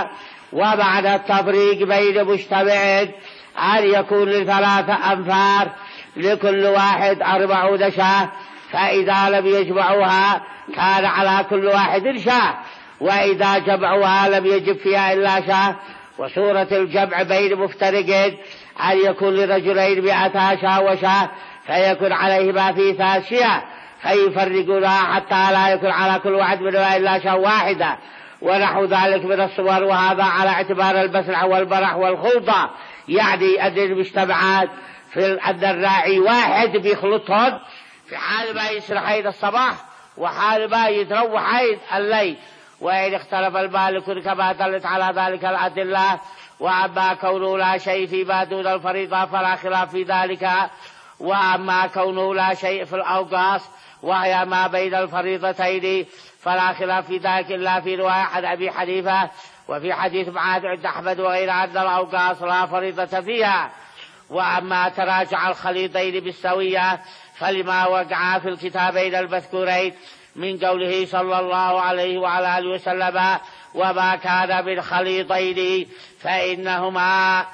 وبعد التفريق بين مجتمع أن يكون لثلاثة أنفار لكل واحد أربعون شاة، فإذا لم يجمعوها كان على كل واحد شاة، وإذا جمعوها لم يجب فيها إلا شاة. وصورة الجمع بين مفترقين أن يكون لرجلين مئتا شاة وشاة، فيكون عليهما في ثلاث شياه، فيفرقونها حتى لا يكون على كل واحد منها إلا شاة واحدة، ونحو ذلك من الصور. وهذا على اعتبار المسرح والبرح والخلطة، يعني أن المجتمعات في أن الراعي واحد بيخلطهم في حال ما يسرحين الصباح وحال ما يتروحين الليل، وإن اختلف المالك كما دلت على ذلك الأدلة. وأما كونه لا شيء فيما دون الفريضة فلا خلاف في ذلك. وأما كونه لا شيء في الأوقاص وهي ما بين الفريضتين فلا خلاف في ذلك إلا في رواية عن أبي حنيفة وفي حديث معاذ عند أحمد وغير أن الأوقاص لا فريضة فيها. وأما تراجع الخليطين بالسوية فلما وقع في الكتابين المذكورين من قوله صلى الله عليه وعلى آله وسلم وما كان من خليطين فإنهما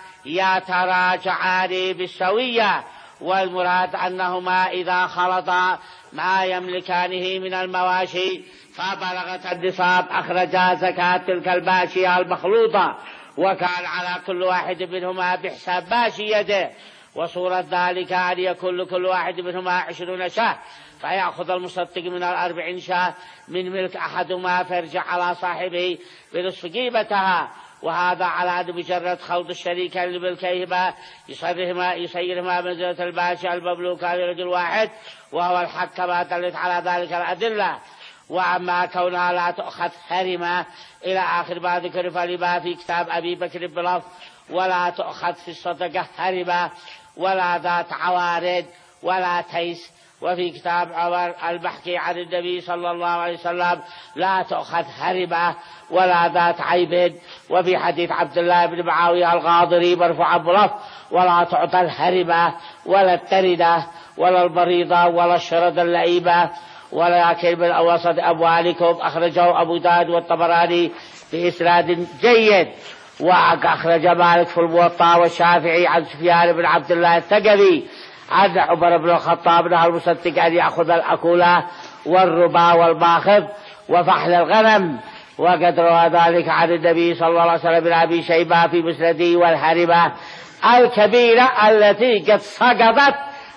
يتراجعان بالسوية، والمراد أنهما إذا خلطا ما يملكانه من المواشي فبلغت النصاب أخرجا زكاة تلك الماشية المخلوطة، وكان على كل واحد منهما بحساب ماشيته. وصورة ذلك أن يكون لكل واحد منهما عشرون شاة، فيأخذ المصدق من الأربعين شاة من ملك أحدهما فيرجع على صاحبه بنصف قيمتها. وهذا على أن مجرد خلط الشريكين لملكيهما يصيرهما يصيرهما منزلة الماشية المملوكة لرجل واحد، وهو الحق كما دلت على ذلك الأدلة. وأما كونها لا تؤخذ هرمة إلى آخر ما ذكر فلما في كتاب أبي بكر بلفظ ولا تؤخذ في الصدقة هرمة ولا ذات عوارض ولا تيس. وفي كتاب عمر المحكي عن النبي صلى الله عليه وسلم لا تؤخذ هرمة ولا ذات عيب. وفي حديث عبد الله بن معاوية الغاضري مرفوعا بلفظ ولا تعطى الهرمة ولا التردة ولا البريضة ولا الشرد اللئيمة ولكن من أوسط أموالكم. أخرجه أبو داود والطبراني بإسناد جيد. وأخرج مالك في الموطأ والشافعي عن سفيان بن عبد الله الثقفي عن عمر بن الخطاب نهى المصدق أن يأخذ الأكولة والربا والماخذ وفحل الغنم، وقد روى ذلك عن النبي صلى الله عليه وسلم بن أبي شيبة في مسنده. والهرمة الكبيرة التي قد سقطت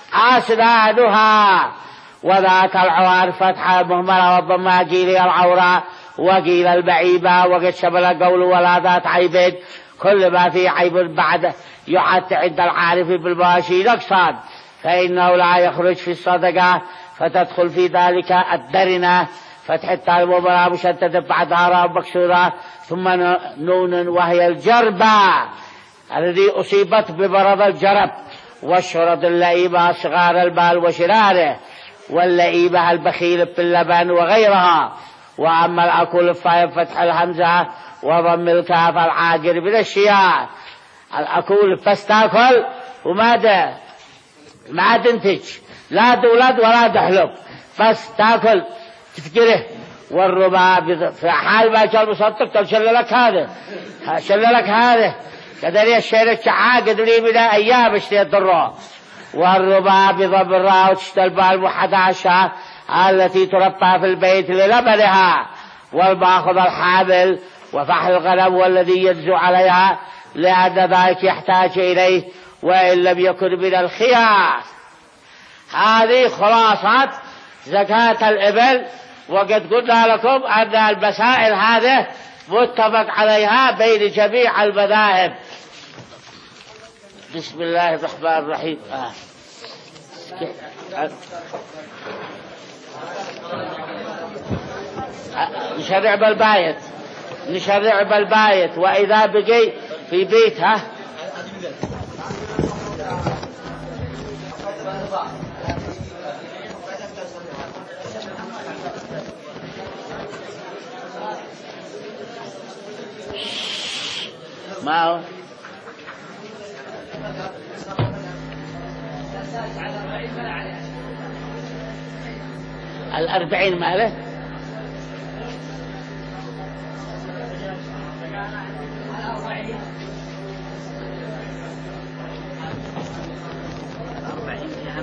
أسنانها، وذات العوار فتحة مهملة والضمة قيل العورة وقيل البعيبة، وقد شمل قول ولا ذات عيب كل ما فيه عيب بعد يعد عند العارف بالماشي نقصان، فإنه لا يخرج في الصدقة فتدخل في ذلك الدرنة فتح التاء المهملة مشددة بعدها راء مكسورة ثم نون وهي الجربة الذي أصيبت بمرض الجرب، والشرد اللئيمة صغار المال وشراره، واللئيمة البخيل باللبن وغيرها. وأما الأكل ففتح الهمزة وضم الكاف العاقر من الشياء. الأكل بس تأكل وما ما تنتج لا تولد ولا تحلب بس تأكل تفكره. والربا في حال ما جاء المصدق تشل لك هذا شل لك هذا كذلك الشيرك عاقد لي من أيام اشتيت الروح. والربا بضم الراء وتشتل بالمحدة عشاء التي تربى في البيت للبنها، والماخذ الحامل وفحل الغنم والذي يجزو عليها لأن ذلك يحتاج إليه وإن لم يكن من الخيار. هذه خلاصة زكاة الإبل. وقد قلنا لكم أن المسائل هذه متفق عليها بين جميع المذاهب. بسم الله الرحمن الرحيم. آه. نشرع بالبايت نشرع بالبايت وإذا بقي في بيتها ما هو الأربعين ماله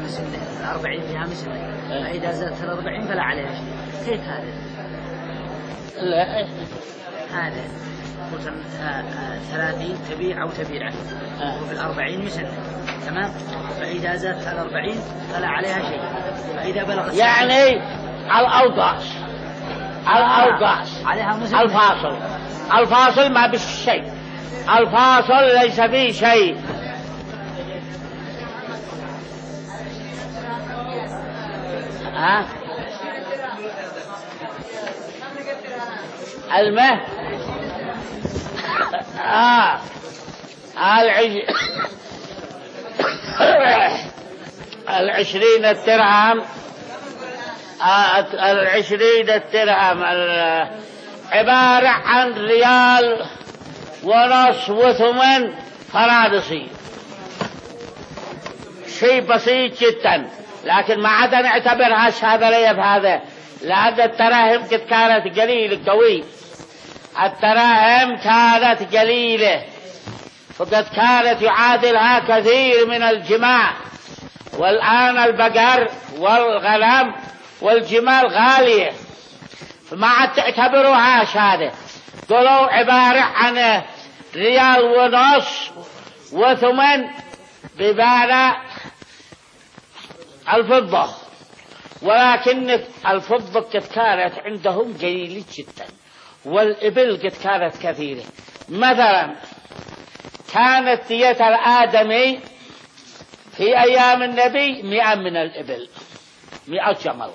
مسنة الأربعين فيها مسنة فإذا زادت الأربعين فلا عليها شيء. كيف هذا؟ لا هذا قلت ثلاثين تبيع أو تبيع آه. وفي الأربعين مسنة تمام. فإذا زادت الأربعين فلا عليها شيء. فإذا بلغت يعني الأوضاش الأوضاش عليها مسنة. الفاصل الفاصل ما بالشيء الفاصل ليس فيه شيء. ها المه آه العش... العشرين الدرهم آه العشرين الدرهم عبارة عن ريال ونص وثمن فرادسي، شيء بسيط جدا، لكن ما عاد نعتبرها شهادة لي بهذا، لأن الدراهم قد كانت قليلة قوي، الدراهم كانت قليلة فقد كانت يعادلها كثير من الجماع، والآن البقر والغنم والجمال غالية فما عاد تعتبروها شهادة. قالوا عبارة عن ريال ونص وثمن بمعنى الفضة، ولكن الفضة قد كانت عندهم قليلة جدا والإبل قد كانت كثيرة. مثلا كانت دية الآدمي في أيام النبي مئة من الإبل، مئة جمل،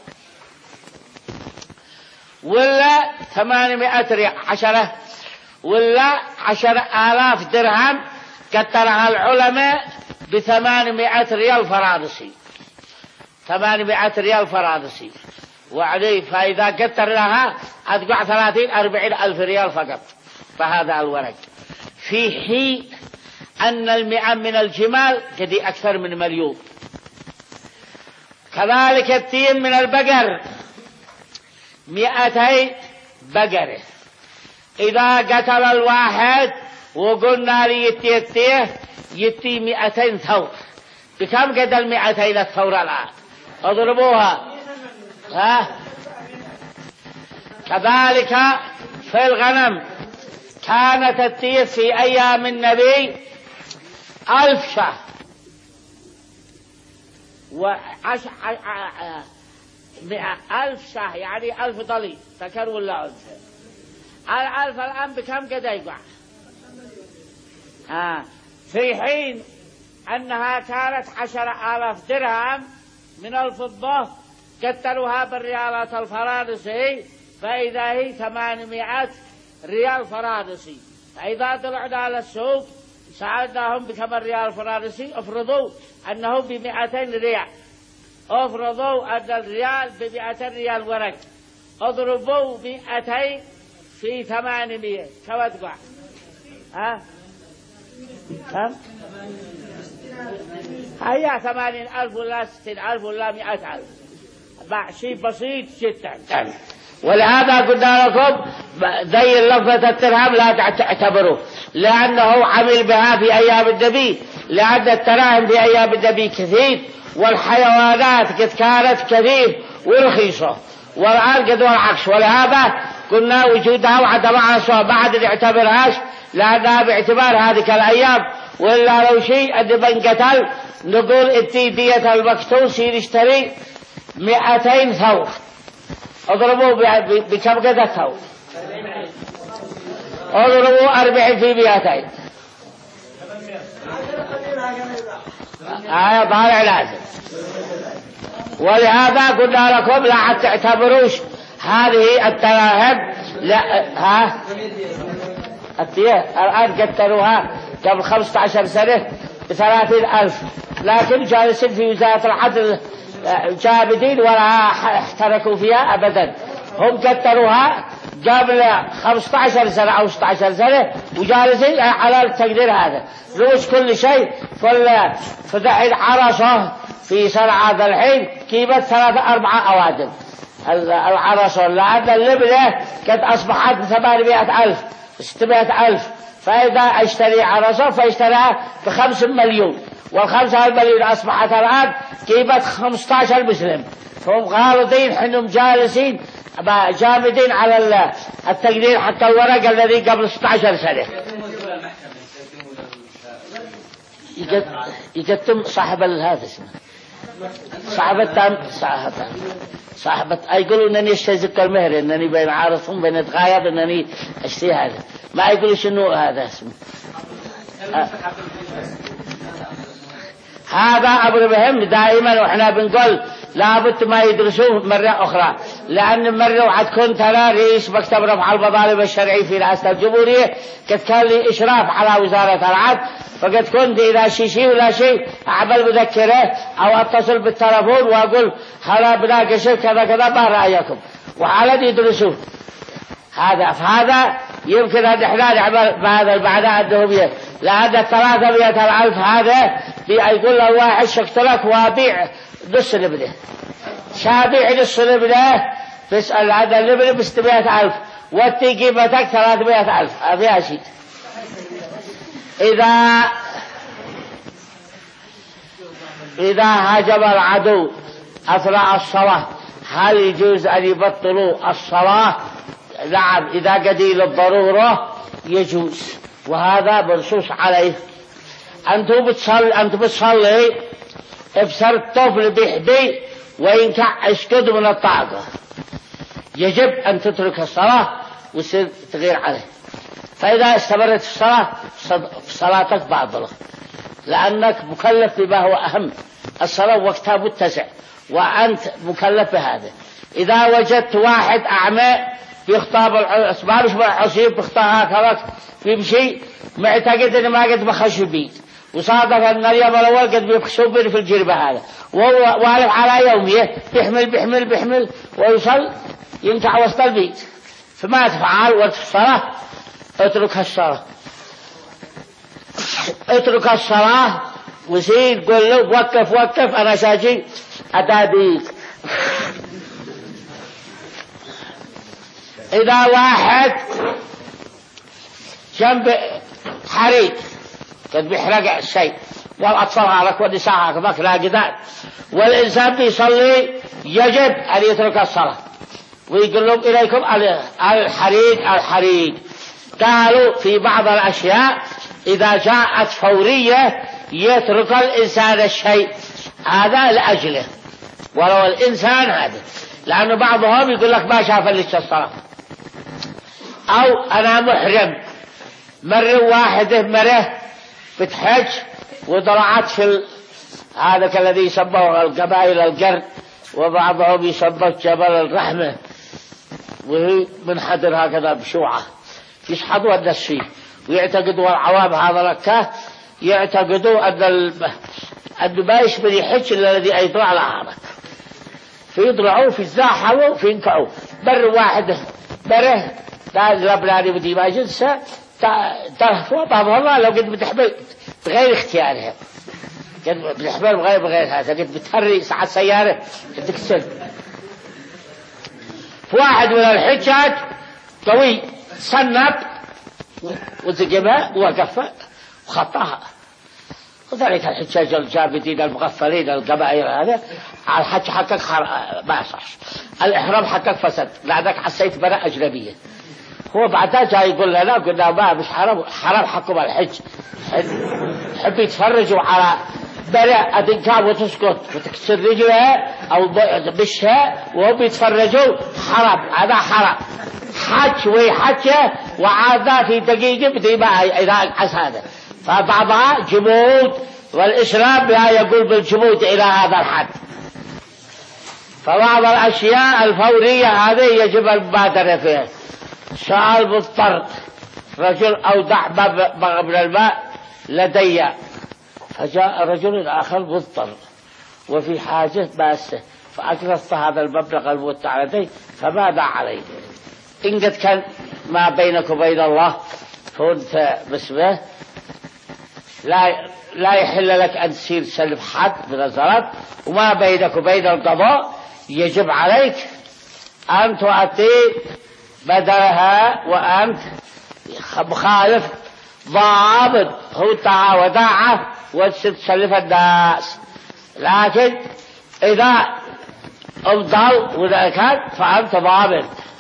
ولا ثمانمائة ريال عشرة، ولا عشر آلاف درهم قدرها العلماء بثمانمائة ريال فرادسي، ثمانمائة ريال فرادسي وعليه. فإذا قدر لها أتقع ثلاثين أربعين ألف ريال فقط فهذا الورق، في حين أن المئة من الجمال قد أكثر من مليون. كذلك التين من البقر مئتي بقرة، إذا قتل الواحد وقلنا لي يتي يتيه يتي مئتين ثور، بكم قد المئتين الثور الآن؟ اضربوها. ها كذلك في الغنم كانت التيه في أيام النبي ألف شاه وعش مئة ألف شاه، يعني ألف ضلي ذكر ولا أنثى. الألف الآن بكم قد يقع؟ آه. في حين أنها كانت عشر آلاف درهم من الفضة قتلوها بالريالات الفرادسي، فإذا هي ثمانمائة ريال فرادسي. فإذا طلعنا على السوق سألناهم بكم الريال الفرادسي، افرضوا أنه بمئتين ريال، افرضوا أن الريال بمئتين ريال ورق، اضربوا مئتين في ثمانمائة كم تقع؟ ها كم؟ هيا ثمانين ألف ولا ستين ألف ولا مئة ألف، شيء بسيط جدا. ولهذا قلنا لكم زي لفظة الدرهم لا تعتبروه، لأنه عمل بها في أيام النبي، لأن الدراهم في أيام النبي كثير والحيوانات قد كانت كثير ورخيصة، والآن قد والعكس. ولهذا قلنا وجودها وعدمها سواء بعد نعتبرهاش، لأنها باعتبار هذه الأيام. وإلا لو شيء أن من قتل نقول اتي دية المقتول يشتري مئتين ثور، اضربوا بكم قد ثور؟ اضربوا أربعين في مئتين، آية طالع لازم. ولهذا قلنا لكم لا تعتبروش هذه الدراهم، لا ها التيه الآن قتلوها قبل خمسة عشر سنة بثلاثين ألف، لكن جالسين في وزارة العدل جابدين ولا احتركوا فيها أبدا. هم قتلوها قبل خمسة عشر سنة أو ستة عشر سنة وجالسين على التقدير هذا. روش كل شيء فدحين عرصه في سرعة ذا الحين قيمة ثلاثة أربعة أوادم العرصه، لأن اللبنة قد أصبحت ثمانمائة ألف ستمائة ألف، فإذا اشتري عرصه فاشتريها بخمس مليون، والخمسة المليون أصبحت الآن قيمة خمسة عشر مسلم، هم غالطين حنهم جالسين جامدين على التقدير حتى الورق الذي قبل ستة عشر سنة. يقدم صاحب هذا اسمه صاحب التام صاحب صاحب يقولوا انني اشتري المهر، انني بين عارضهم بين اتغايب انني اشتري هذا، ما يقولوا شنو هذا اسمه. آه. هذا أمر مهم دائما، وإحنا بنقول لابد ما يدرسوه مرة أخرى، لأن مرة وعد كنت أنا رئيس مكتب رفع المطالب الشرعي في رئاسة الجمهورية، قد كان لي إشراف على وزارة العدل، فقد كنت إذا شيء شيء ولا شيء أعمل مذكرة أو أتصل بالتلفون وأقول هلا بناقش كذا كذا ما رأيكم، وعلى يدرسوه هذا. فهذا يمكن أن إحنا نعمل بهذا المعنى أنهم لأن ثلاثمائة ألف هذا بيقول له واحد شكتلك وابيع نص لبنه، شابيع نص لبنه تسأل هذا اللبنه بستمائة ألف واتي قيمتك ثلاثمائة ألف أبيها شيء. إذا إذا هاجم العدو أثناء الصلاة هل يجوز أن يبطلوا الصلاة؟ نعم، إذا قديل الضرورة يجوز، وهذا منصوص عليه. أنتم بتصلي أنتم بتصلي ابصر الطفل بيحبي وينكع اسكد من الطاقة، يجب أن تترك الصلاة وتصير تغير عليه. فإذا استمرت في الصلاة صلاتك باطلة، لأنك مكلف بما هو أهم. الصلاة وقتها متسع وأنت مكلف بهذا. إذا وجدت واحد أعمى بيخطاب الأسباب مش عصيب بيخطاها كذا بيمشي معتقد إنه ما قد بخش بيت، وصادف أن اليوم الأول قد بيخشوا بيه في الجربة هذا، وهو والف على يوميه بيحمل بيحمل بيحمل ويوصل ينتع وسط البيت. فما تفعل وقت الصلاة؟ اترك الصلاة، اترك الصلاة وسير قل له وقف وقف أنا شاجي أدابيك. إذا واحد جنب حريق قد بيحرق الشيء والأطفال عليك والنساء عليك راقدان والإنسان بيصلي يجب أن يترك الصلاة، ويقول لهم إليكم الحريق الحريق. قالوا في بعض الأشياء إذا جاءت فورية يترك الإنسان الشيء هذا لأجله ولو الإنسان هذا، لأن بعضهم يقول لك ما شاف لك الصلاة. أو أنا محرم مرة واحدة مرة بتحج وضرعت في ال... هذا الذي يسموه القبائل القرد، وبعضهم يسموه جبل الرحمة، وهي منحدر هكذا بشوعة يشحضوا الناس فيه، ويعتقدوا العوام هذا لكه يعتقدوا أن ال... أنه ما يشبه يحج إلا الذي يطلع لها، فيضرعوا في الزاحة وفي ينكعوا. مرة واحدة مرة قال لبناني بدي ما جنسة تلفوا بعض الله لو قد بتحمل بغير اختيارها، قد بتحمل بغير بغير هذا، قد بتهري ساعة سيارة قد تكسر. فواحد من الحجاج قوي صنب وزجبها ووقفها وخطاها، وذلك الحجاج الجابدين المغفلين القبائل هذا على الحج حقك ما صح، الإحرام حقك فسد لأنك حسيت براءة أجنبية. هو بعدها جاي يقول لنا قلنا ما مش حرام، حرام حكم الحج، حب يتفرجوا على براءة أدنكا وتسكت وتكسر رجلها أو بشها وهم يتفرجوا حرام، هذا حرام حج ويحجه وعادة في دقيقة بدي ما إذا هذا. فبعضها جمود والإسلام لا يقول بالجمود إلى هذا الحد. فبعض الأشياء الفورية هذه يجب المبادرة فيها. سؤال مضطر، رجل أودع بغ من الماء لدي، فجاء رجل آخر مضطر وفي حاجة ماسة، فأقرضت هذا المبلغ المودع لدي، فماذا علي؟ إن قد كان ما بينك وبين الله فأنت باسمه لا لا يحل لك أن تصير سلب حد من الزلط، وما بينك وبين القضاء يجب عليك أن تؤتي بدلها، وأنت مخالف ضابط هو وداعة وتسلف الناس. لكن إذا أفضل وإذا كان فأنت ضامن.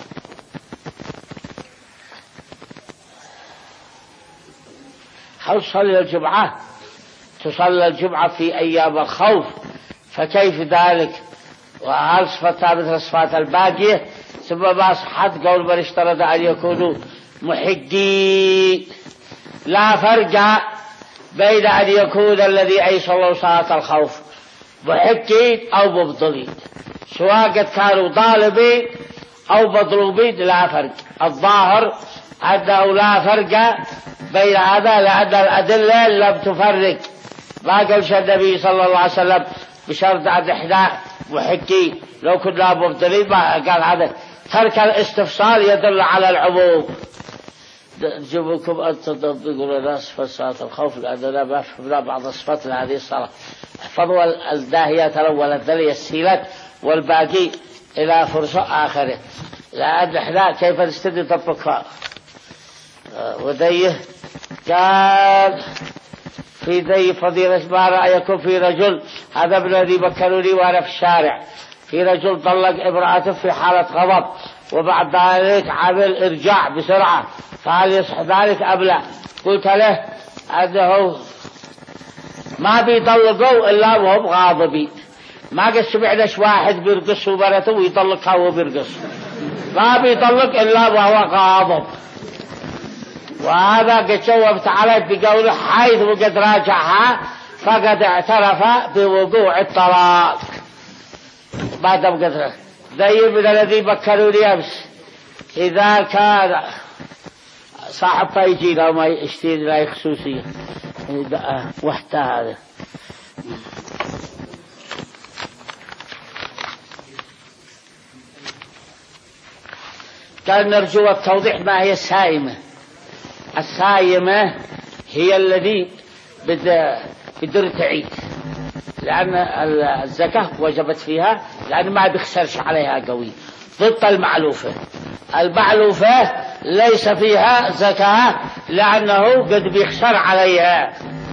هل تصلي الجمعة؟ تصلي الجمعة في أيام الخوف، فكيف ذلك؟ وهل صفتها مثل الصفات الباقية؟ ثم ما صحت قول من اشترط أن يكونوا محدين. لا فرق بين أن يكون الذي أيصلوا صلاة الخوف محدين أو مبطلين، سواء قد كانوا طالبين أو مطلوبين، لا فرق. الظاهر أنه لا فرق بين هذا، لأن الأدلة لم تفرق. ما قالش النبي صلى الله عليه وسلم بشرط أن إحنا محدين، لو كنا مبطلين ما قال هذا. ترك الاستفصال يدل على العموم. نجيبكم أن تطبقوا لنا صفة صلاة الخوف، لأننا ما فهمنا بعض الصفات لهذه الصلاة. احفظوا الداهيات الأول الدليل السيلة والباقي إلى فرصة آخرة، لأن إحنا كيف نستدي نطبقها. وذيه قال في ذي فضيلة ما رأيكم في رجل، هذا ابن الذي بكروني وأنا في الشارع، في رجل طلق امرأته في حالة غضب وبعد ذلك عمل إرجاع بسرعة، فهل يصح ذلك أم لا؟ قلت له أنه ما بيطلقوا إلا وهم غاضبين. ما قد سمعناش واحد بيرقص وبرته ويطلقها وهو بيرقص، ما بيطلق إلا وهو غاضب. وهذا قد جاوبت عليه بقوله حيث وقد راجعها فقد اعترف بوقوع الطلاق بعد قدره. ذي من الذي بكروني أمس، إذا كان صاحب فايجينا وما يشتري لا خصوصية وحتى هذا. كان نرجو التوضيح ما هي السائمة. السائمة هي الذي بدر تعيد، لأن الزكاة وجبت فيها، لأن ما بيخسرش عليها قوي، ضد المعلوفة. المعلوفة ليس فيها زكاة لأنه قد بيخسر عليها.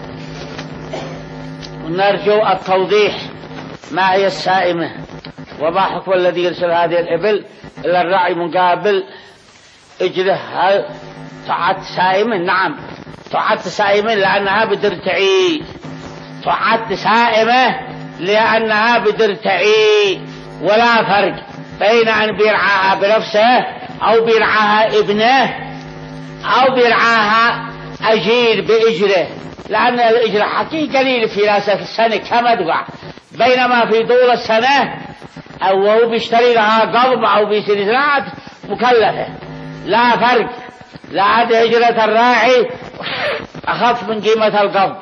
ونرجو التوضيح ما هي السائمة، وما حكم الذي يرسل هذه الإبل إلى الراعي مقابل أجره. هل تعد سائمة؟ نعم تعد سائمة لأنها بدر تعيد، تعد سائمة لأنها بدر تعيد. ولا فرق بين أن بيرعاها بنفسه أو بيرعاها ابنه أو بيرعاها أجير بإجره، لأن الإجرة حقيقة قليل في رأسه في السنة كما دفع، بينما في طول السنة أو هو بيشتري لها قضب أو بيشتري زراعة مكلفة. لا فرق، لأن أجرة الراعي أخف من قيمة القضب.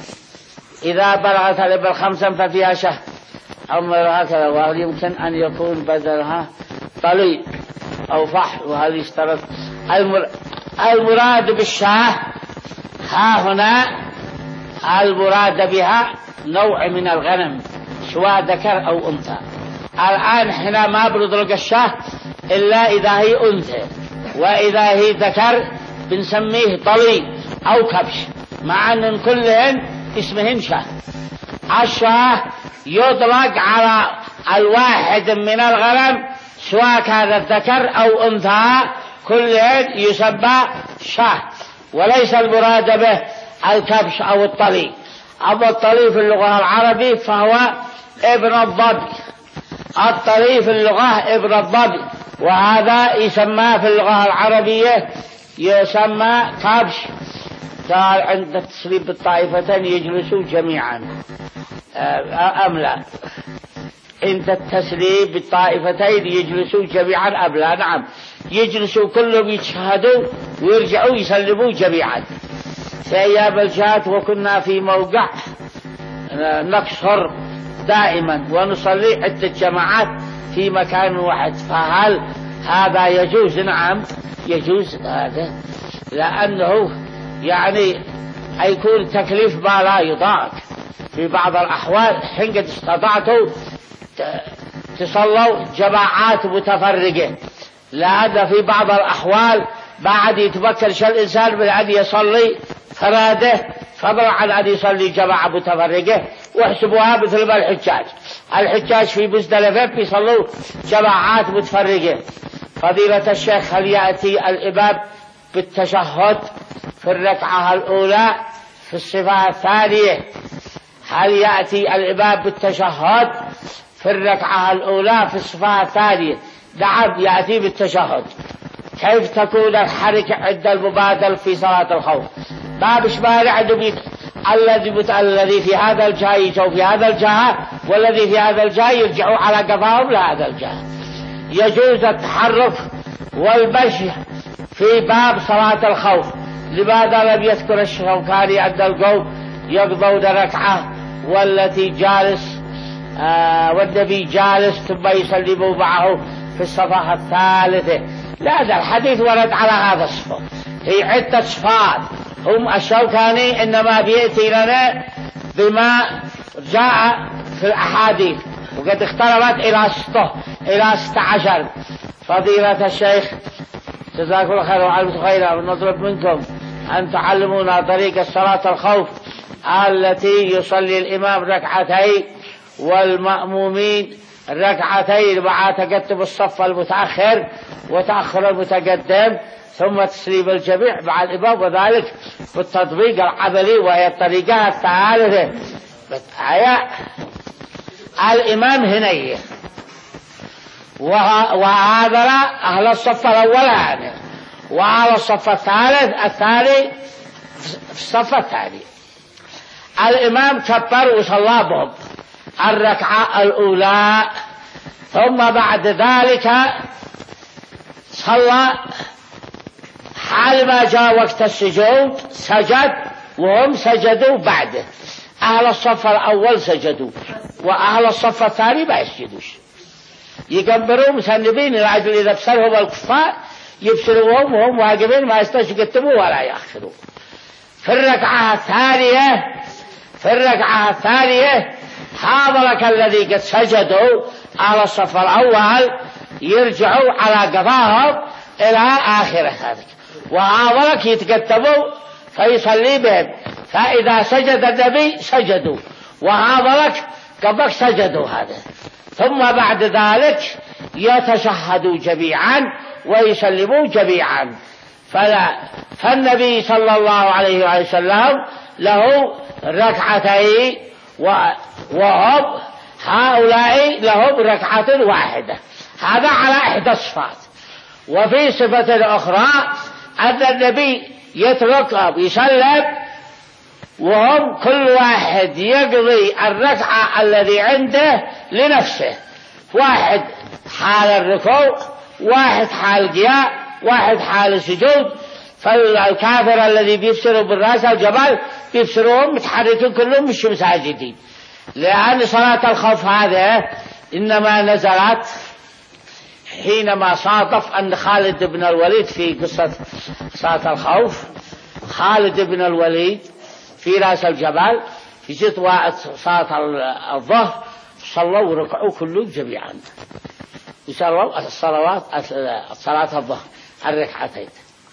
إذا بلغت الإبل خمسا ففيها شهر أو هكذا. وهل يمكن أن يكون بدلها طليق أو فحل؟ وهل يشترط المراد بالشاه؟ ها هنا المراد بها نوع من الغنم سواء ذكر أو أنثى. الآن هنا ما بنطلق الشاه إلا إذا هي أنثى، وإذا هي ذكر بنسميه طليق أو كبش، مع أن كلهن اسمهن شاه. الشاه يطلق على الواحد من الغنم سواء كان الذكر أو أنثى، كلهن يسمى شاه، وليس المراد به الكبش أو الطلي. أما الطلي في اللغة العربية فهو ابن الضبي، الطلي في اللغة ابن الضبي، وهذا يسمى في اللغة العربية يسمى كبش. قال عند التسليم بالطائفتين يجلسوا جميعا أم لا؟ عند التسليم بالطائفتين يجلسوا جميعا أم لا؟ نعم يجلسوا كلهم يتشهدوا ويرجعوا يسلموا جميعا. في أيام الجهاد وكنا في موقع نقصر دائما ونصلي عدة جماعات في مكان واحد، فهل هذا يجوز؟ نعم يجوز هذا، لأنه يعني يكون تكليف ما لا يطاق. في بعض الأحوال حين قد استطعتوا تصلوا جماعات متفرقة، لأن في بعض الأحوال بعد يتمكنش الإنسان من أن يصلي فراده فضلا عن أن يصلي جماعة متفرقة. واحسبوها مثل ما الحجاج الحجاج في مزدلفة بيصلوا جماعات متفرقة. فضيلة الشيخ، هل يأتي الإمام بالتشهد في الركعة الأولى في الصفة الثانية؟ هل يأتي الإمام بالتشهد في الركعة الأولى في الصفة الثانية؟ نعم، يأتي بالتشهد. كيف تكون الحركة عند المبادل في صلاة الخوف؟ ما بش مانع الذي الذي في هذا الجهة يجوا في هذا الجهة، والذي في هذا الجهة يرجعوا على قفاهم لهذا الجهة. يجوز التحرك والمشي في باب صلاة الخوف. لماذا لم يذكر الشوكاني عند القوم يقضون ركعة والتي جالس آه والنبي جالس ثم يسلموا معه في الصفحة الثالثة؟ لا، هذا الحديث ورد على هذا الصفة. هي عدة صفات. هم الشوكاني إنما بيأتي لنا بما جاء في الأحاديث، وقد اختلفت إلى ستة إلى ستة عشر. فضيلة الشيخ جزاكم الله خير وعلمت خيرا، ونطلب منكم أن تعلمونا طريقة صلاة الخوف التي يصلي الإمام ركعتين والمأمومين ركعتين مع تقدم الصف المتأخر وتأخر المتقدم، ثم تسليم الجميع مع الإمام، وذلك بالتطبيق العملي. وهي الطريقة الثالثة. الإمام هنا وهذا أهل الصف الأول يعني، وأهل الصف الثالث الثاني في الصف الثاني. الإمام كبر وصلى بهم الركعة الأولى، ثم بعد ذلك صلى حال ما جاء وقت السجود سجد، وهم سجدوا بعده. أهل الصف الأول سجدوا، وأهل الصف الثاني ما يسجدوش، يكبروا مسنبين لأجل إذا بسرهم الكفار يبسلوهم وهم واقفين ما يستشكتبوا ولا يأخروا. في الركعة الثانية في الركعة الثانية حاضرك الذي قد سجدوا على الصف الأول يرجعوا على قضاهم إلى آخر هذا، وحاضرك يتكتبوا فيصلي بهم. فإذا سجد النبي سجدوا، وحاضرك قبلك سجدوا هذا. ثم بعد ذلك يتشهدوا جميعا ويسلموا جميعا. فلا فالنبي صلى الله عليه وسلم له ركعتين، وهم هؤلاء لهم ركعة واحدة. هذا على إحدى الصفات. وفي صفة أخرى أن النبي يتركهم يسلم، وهم كل واحد يقضي الركعة الذي عنده لنفسه، واحد حال الركوع، واحد حال القيام، واحد حال السجود. فالكافر الذي بيبصروا بالرأس الجبل بيبصروهم متحركين كلهم مش مساجدين، لأن صلاة الخوف هذه إنما نزلت حينما صادف أن خالد بن الوليد في قصة صلاة الخوف. خالد بن الوليد في رأس الجبل في جدوى صلاة الظهر صلوا وركعوا كلهم جميعا، يصلوا الصلوات صلاة الظهر الركعتين.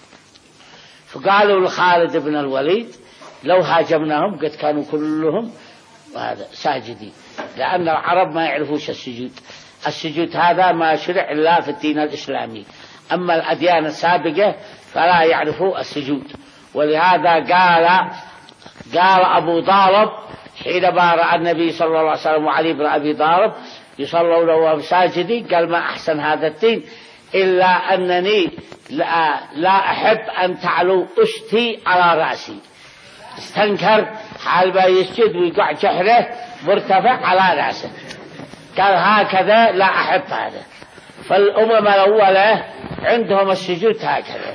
فقالوا لخالد بن الوليد لو هاجمناهم قد كانوا كلهم ساجدين، لأن العرب ما يعرفوش السجود. السجود هذا ما شرع إلا في الدين الإسلامي، أما الأديان السابقة فلا يعرفوا السجود. ولهذا قال قال أبو طالب حينما رأى النبي صلى الله عليه وسلم وعلي بن أبي طالب يصلون وهم ساجدين قال ما أحسن هذا الدين إلا أنني لا, لا أحب أن تعلو أشتي على رأسي. استنكر حال ما يسجد ويقع جحره مرتفع على رأسه، قال هكذا لا أحب هذا. فالأمم الأولى عندهم السجود هكذا.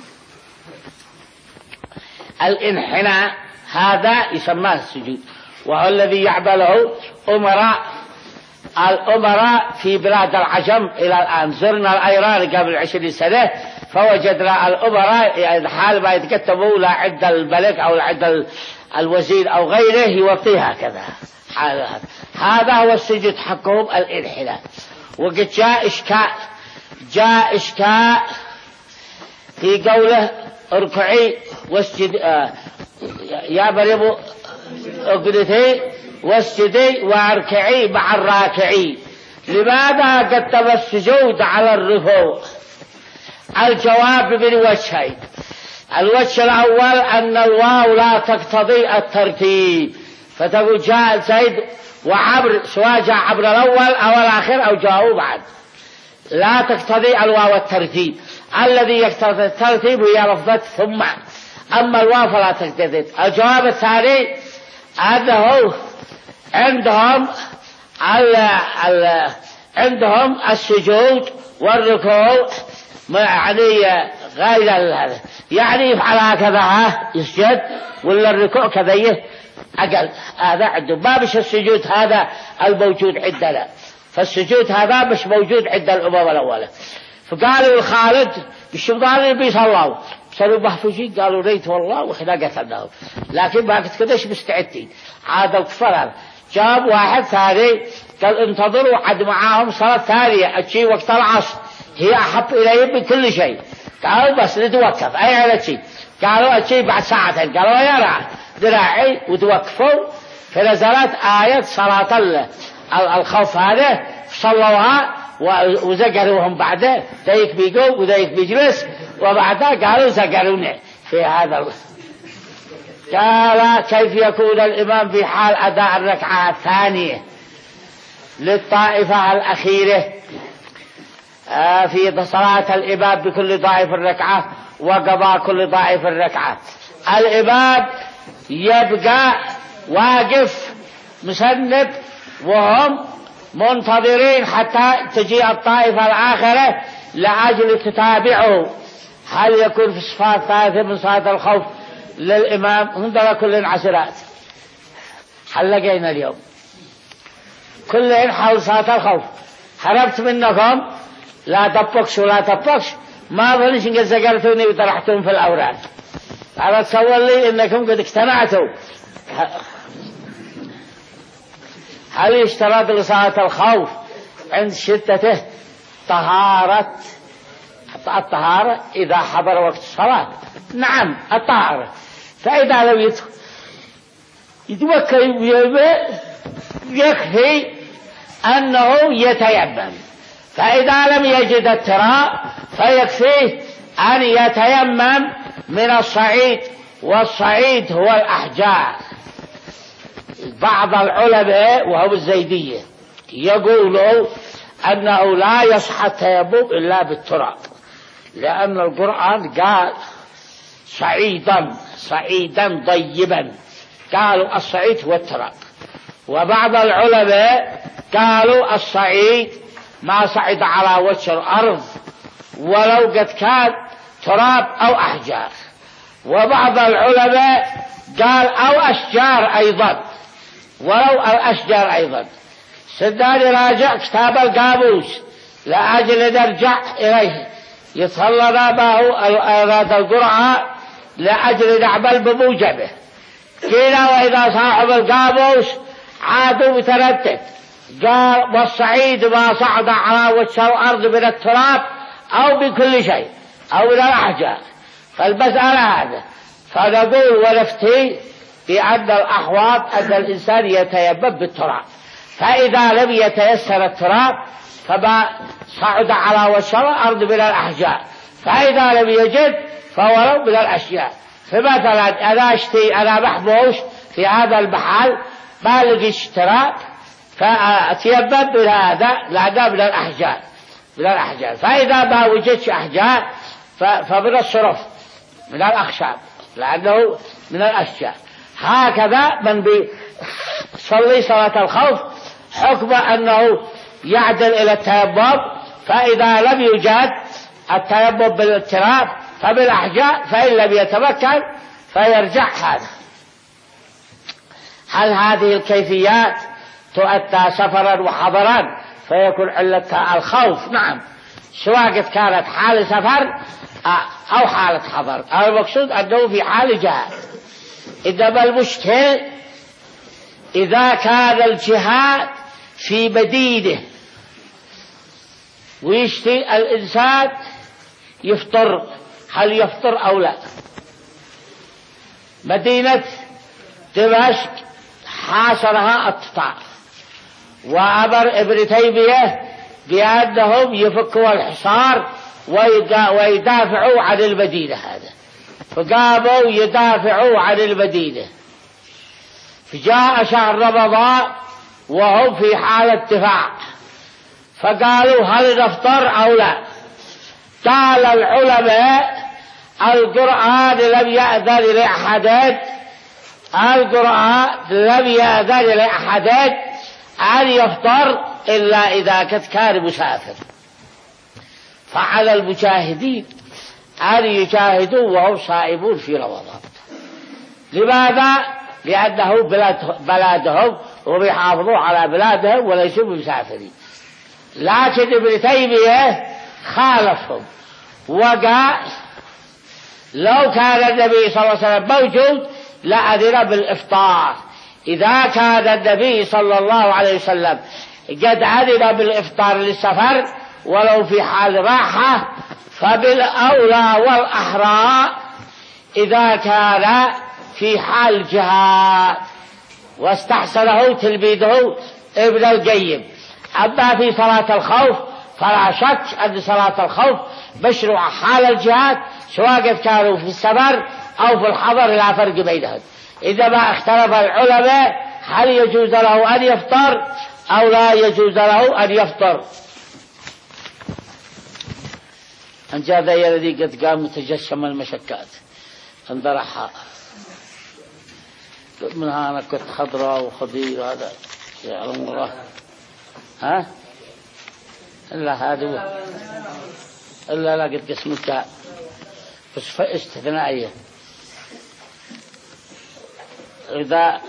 الانحناء هذا يسمى السجود، وهو الذي يعمله أمراء الأمراء في بلاد العجم إلى الآن. زرنا الأيران قبل عشرين سنة فوجدنا الأمراء حال ما يتكتبوا لا عند الملك أو عند الوزير أو غيره يوطيها كذا. هذا هو السجود حقهم الانحناء. وقد جاء إشكاء جاء إشكاء في قوله اركعي واسجد، آه يا مريم اقنتي واسجدي واركعي مع الراكعين. لماذا قدم السجود على الركوع؟ الجواب من وجهين. الوجه الأول أن الواو لا تقتضي الترتيب، فتقول جاء زيد وعمر، سواء جاء عمر الأول أو الآخر أو جاءوا بعد، لا تقتضي الواو الترتيب. الذي يقتضي الترتيب هي لفظة ثم، أما الواو فلا تقتضي. الجواب الثاني أنه عندهم ال ال عندهم السجود والركوع يعني غير هذا، يعني يفعل هكذا يسجد ولا الركوع كذا أقل. هذا عنده ما مش السجود هذا الموجود عندنا، فالسجود هذا مش موجود عند الأمم الأولى. فقالوا الخالد بالشمال النبي صلى الله عليه وسلم صاروا محفوظين، قالوا ريت والله وإحنا قتلناهم، لكن ما كنت كدش مستعدين. عاد الكفار جاب واحد ثاني قال انتظروا، عد معاهم صلاة ثانية أتشي وقت العصر هي أحب إليهم من كل شيء. قالوا بس نتوقف أي على شيء، قالوا أتشي بعد ساعتين، قالوا يا رعد ذراعي وتوقفوا. فنزلت آية صلاة الخوف هذا صلوها وزقروهم بعده، ذيك بيقوم وذيك بيجلس، وبعدها قالوا زقرونا في هذا. قال كيف يكون الإمام في حال أداء الركعة الثانية للطائفة الأخيرة آه في صلاة الإمام بكل طائف الركعة وقضاء كل طائف الركعة؟ الإمام يبقى واقف مسند وهم منتظرين حتى تجي الطائفة الآخرة لأجل تتابعه. هل يكون في صفات ثالثة من صلاة الخوف للإمام؟ عندنا كل عشرات حلقين اليوم كلهم حول صلاة الخوف. هربت منكم لا تبقش ولا تبقش، ما ظنش إنك زقرتوني وطرحتون في الأوراق. أنا تصور لي إنكم قد اقتنعتوا. هل يشترط لصلاة الخوف عند شدته طهارة؟ الطهارة إذا حضر وقت الصلاة، نعم الطهارة. فإذا لم يتوكل يكفي أنه يتيمم، فإذا لم يجد التراب فيكفيه أن يتيمم من الصعيد، والصعيد هو الأحجار. بعض العلماء وهم الزيدية يقولوا أنه لا يصح التيمم إلا بالتراب، لأن القرآن قال صعيدا صعيدا طيبا، قالوا الصعيد هو التراب. وبعض العلماء قالوا الصعيد ما صعد على وجه الأرض ولو قد كان تراب أو أحجار. وبعض العلماء قال أو أشجار أيضا، ولو الأشجار أيضا. سداد راجع كتاب القاموس لأجل نرجع إليه، يتخلنا ما هو أراد القرآن لأجل نعمل بموجبه. قيل وإذا صاحب القاموس عادوا بتردد، قال والصعيد ما صعد على وجه الأرض من التراب أو بكل شيء أو من الأحجار. فالمسألة هذا، فنقول ونفتي بأن الأحوط أن الإنسان يتيمم بالتراب، فإذا لم يتيسر التراب فما صعد على وجه الأرض من الأحجار، فإذا لم يجد فولو من الأشياء. فمثلا أنا أشتي أنا محبوس في هذا المحل ما لقي اشتراك، فأتيمم من هذا لأنه من الأحجار من الأحجار. فإذا ما وجدش أحجار فمن الصرف من الأخشاب لأنه من الأشجار. هكذا من بيصلي صلاة الخوف حكم أنه يعدل إلى التيمم، فإذا لم يوجد التيمم بالاضطراب فبالأحجار، فإن لم يتمكن فيرجع هذا. هل هذه الكيفيات تؤتى سفرا وحضرا فيكون علتها الخوف؟ نعم، سواء كانت حال سفر أو حالة حضر. المقصود أنه في حال جهاد. إنما المشكل إذا كان الجهاد في مدينة ويشتي الإنسان يفطر، هل يفطر أو لا؟ مدينة دمشق حاصرها التتار، وأمر ابن تيمية بأنهم يفكوا الحصار ويدافعوا عن المدينة. هذا فقاموا يدافعوا عن المدينة. فجاء شهر رمضان وهم في حالة دفاع، فقالوا هل نفطر أو لا؟ قال العلماء القرآن لم يأذن لأحد القرآن لم يأذن لأحد أن يفطر إلا إذا كان مسافر، فعلى المجاهدين أن يجاهدوا وهم صائمون في رمضان. لماذا؟ لأنه بلاد بلادهم وبيحافظوا على بلادهم وليسوا مسافرين. لكن ابن تيمية خالفهم وقال لو كان النبي صلى الله عليه وسلم موجود لأذن بالإفطار. إذا كان النبي صلى الله عليه وسلم قد أذن بالإفطار للسفر ولو في حال راحة، فبالأولى والأحرى إذا كان في حال جهاد، واستحسنه تلميذه ابن القيم. أما في صلاة الخوف فلا شك أن صلاة الخوف مشروع حال الجهاد، سواء كانوا في السفر أو في الحضر لا فرق بينهم. إذا ما اختلف العلماء هل يجوز له أن يفطر أو لا يجوز له أن يفطر. أن جاء ذا الذي قد قام متجشم المشكات انضرحها منها. أنا كنت خضراء وخضير هذا يعلم الله. ها إلا هذا إلا لا قد قسمتها بس استثنائية. إذا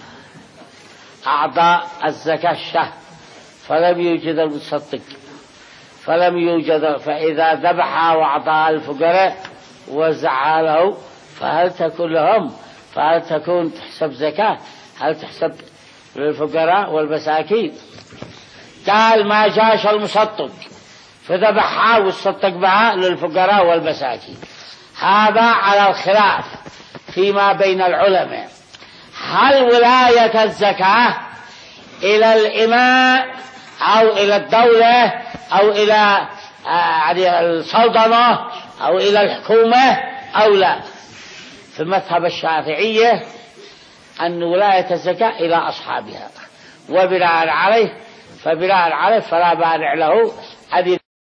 أعطى الزكاة الشهر فلم يوجد المتصدق فلم يوجد، فإذا ذبح وأعطى الفقراء ووزعها له فهل تكون لهم؟ فهل تكون تحسب زكاة؟ هل تحسب للفقراء والمساكين؟ قال ما جاش المصدق فذبحها والصدق بها للفقراء والمساكين. هذا على الخلاف فيما بين العلماء. هل ولاية الزكاة إلى الإمام أو إلى الدولة أو إلى السلطنة أو إلى الحكومة أو لا؟ في المذهب الشافعية أن ولاية الزكاة إلى أصحابها، وبناء عليه فبناء عليه فلا مانع له أن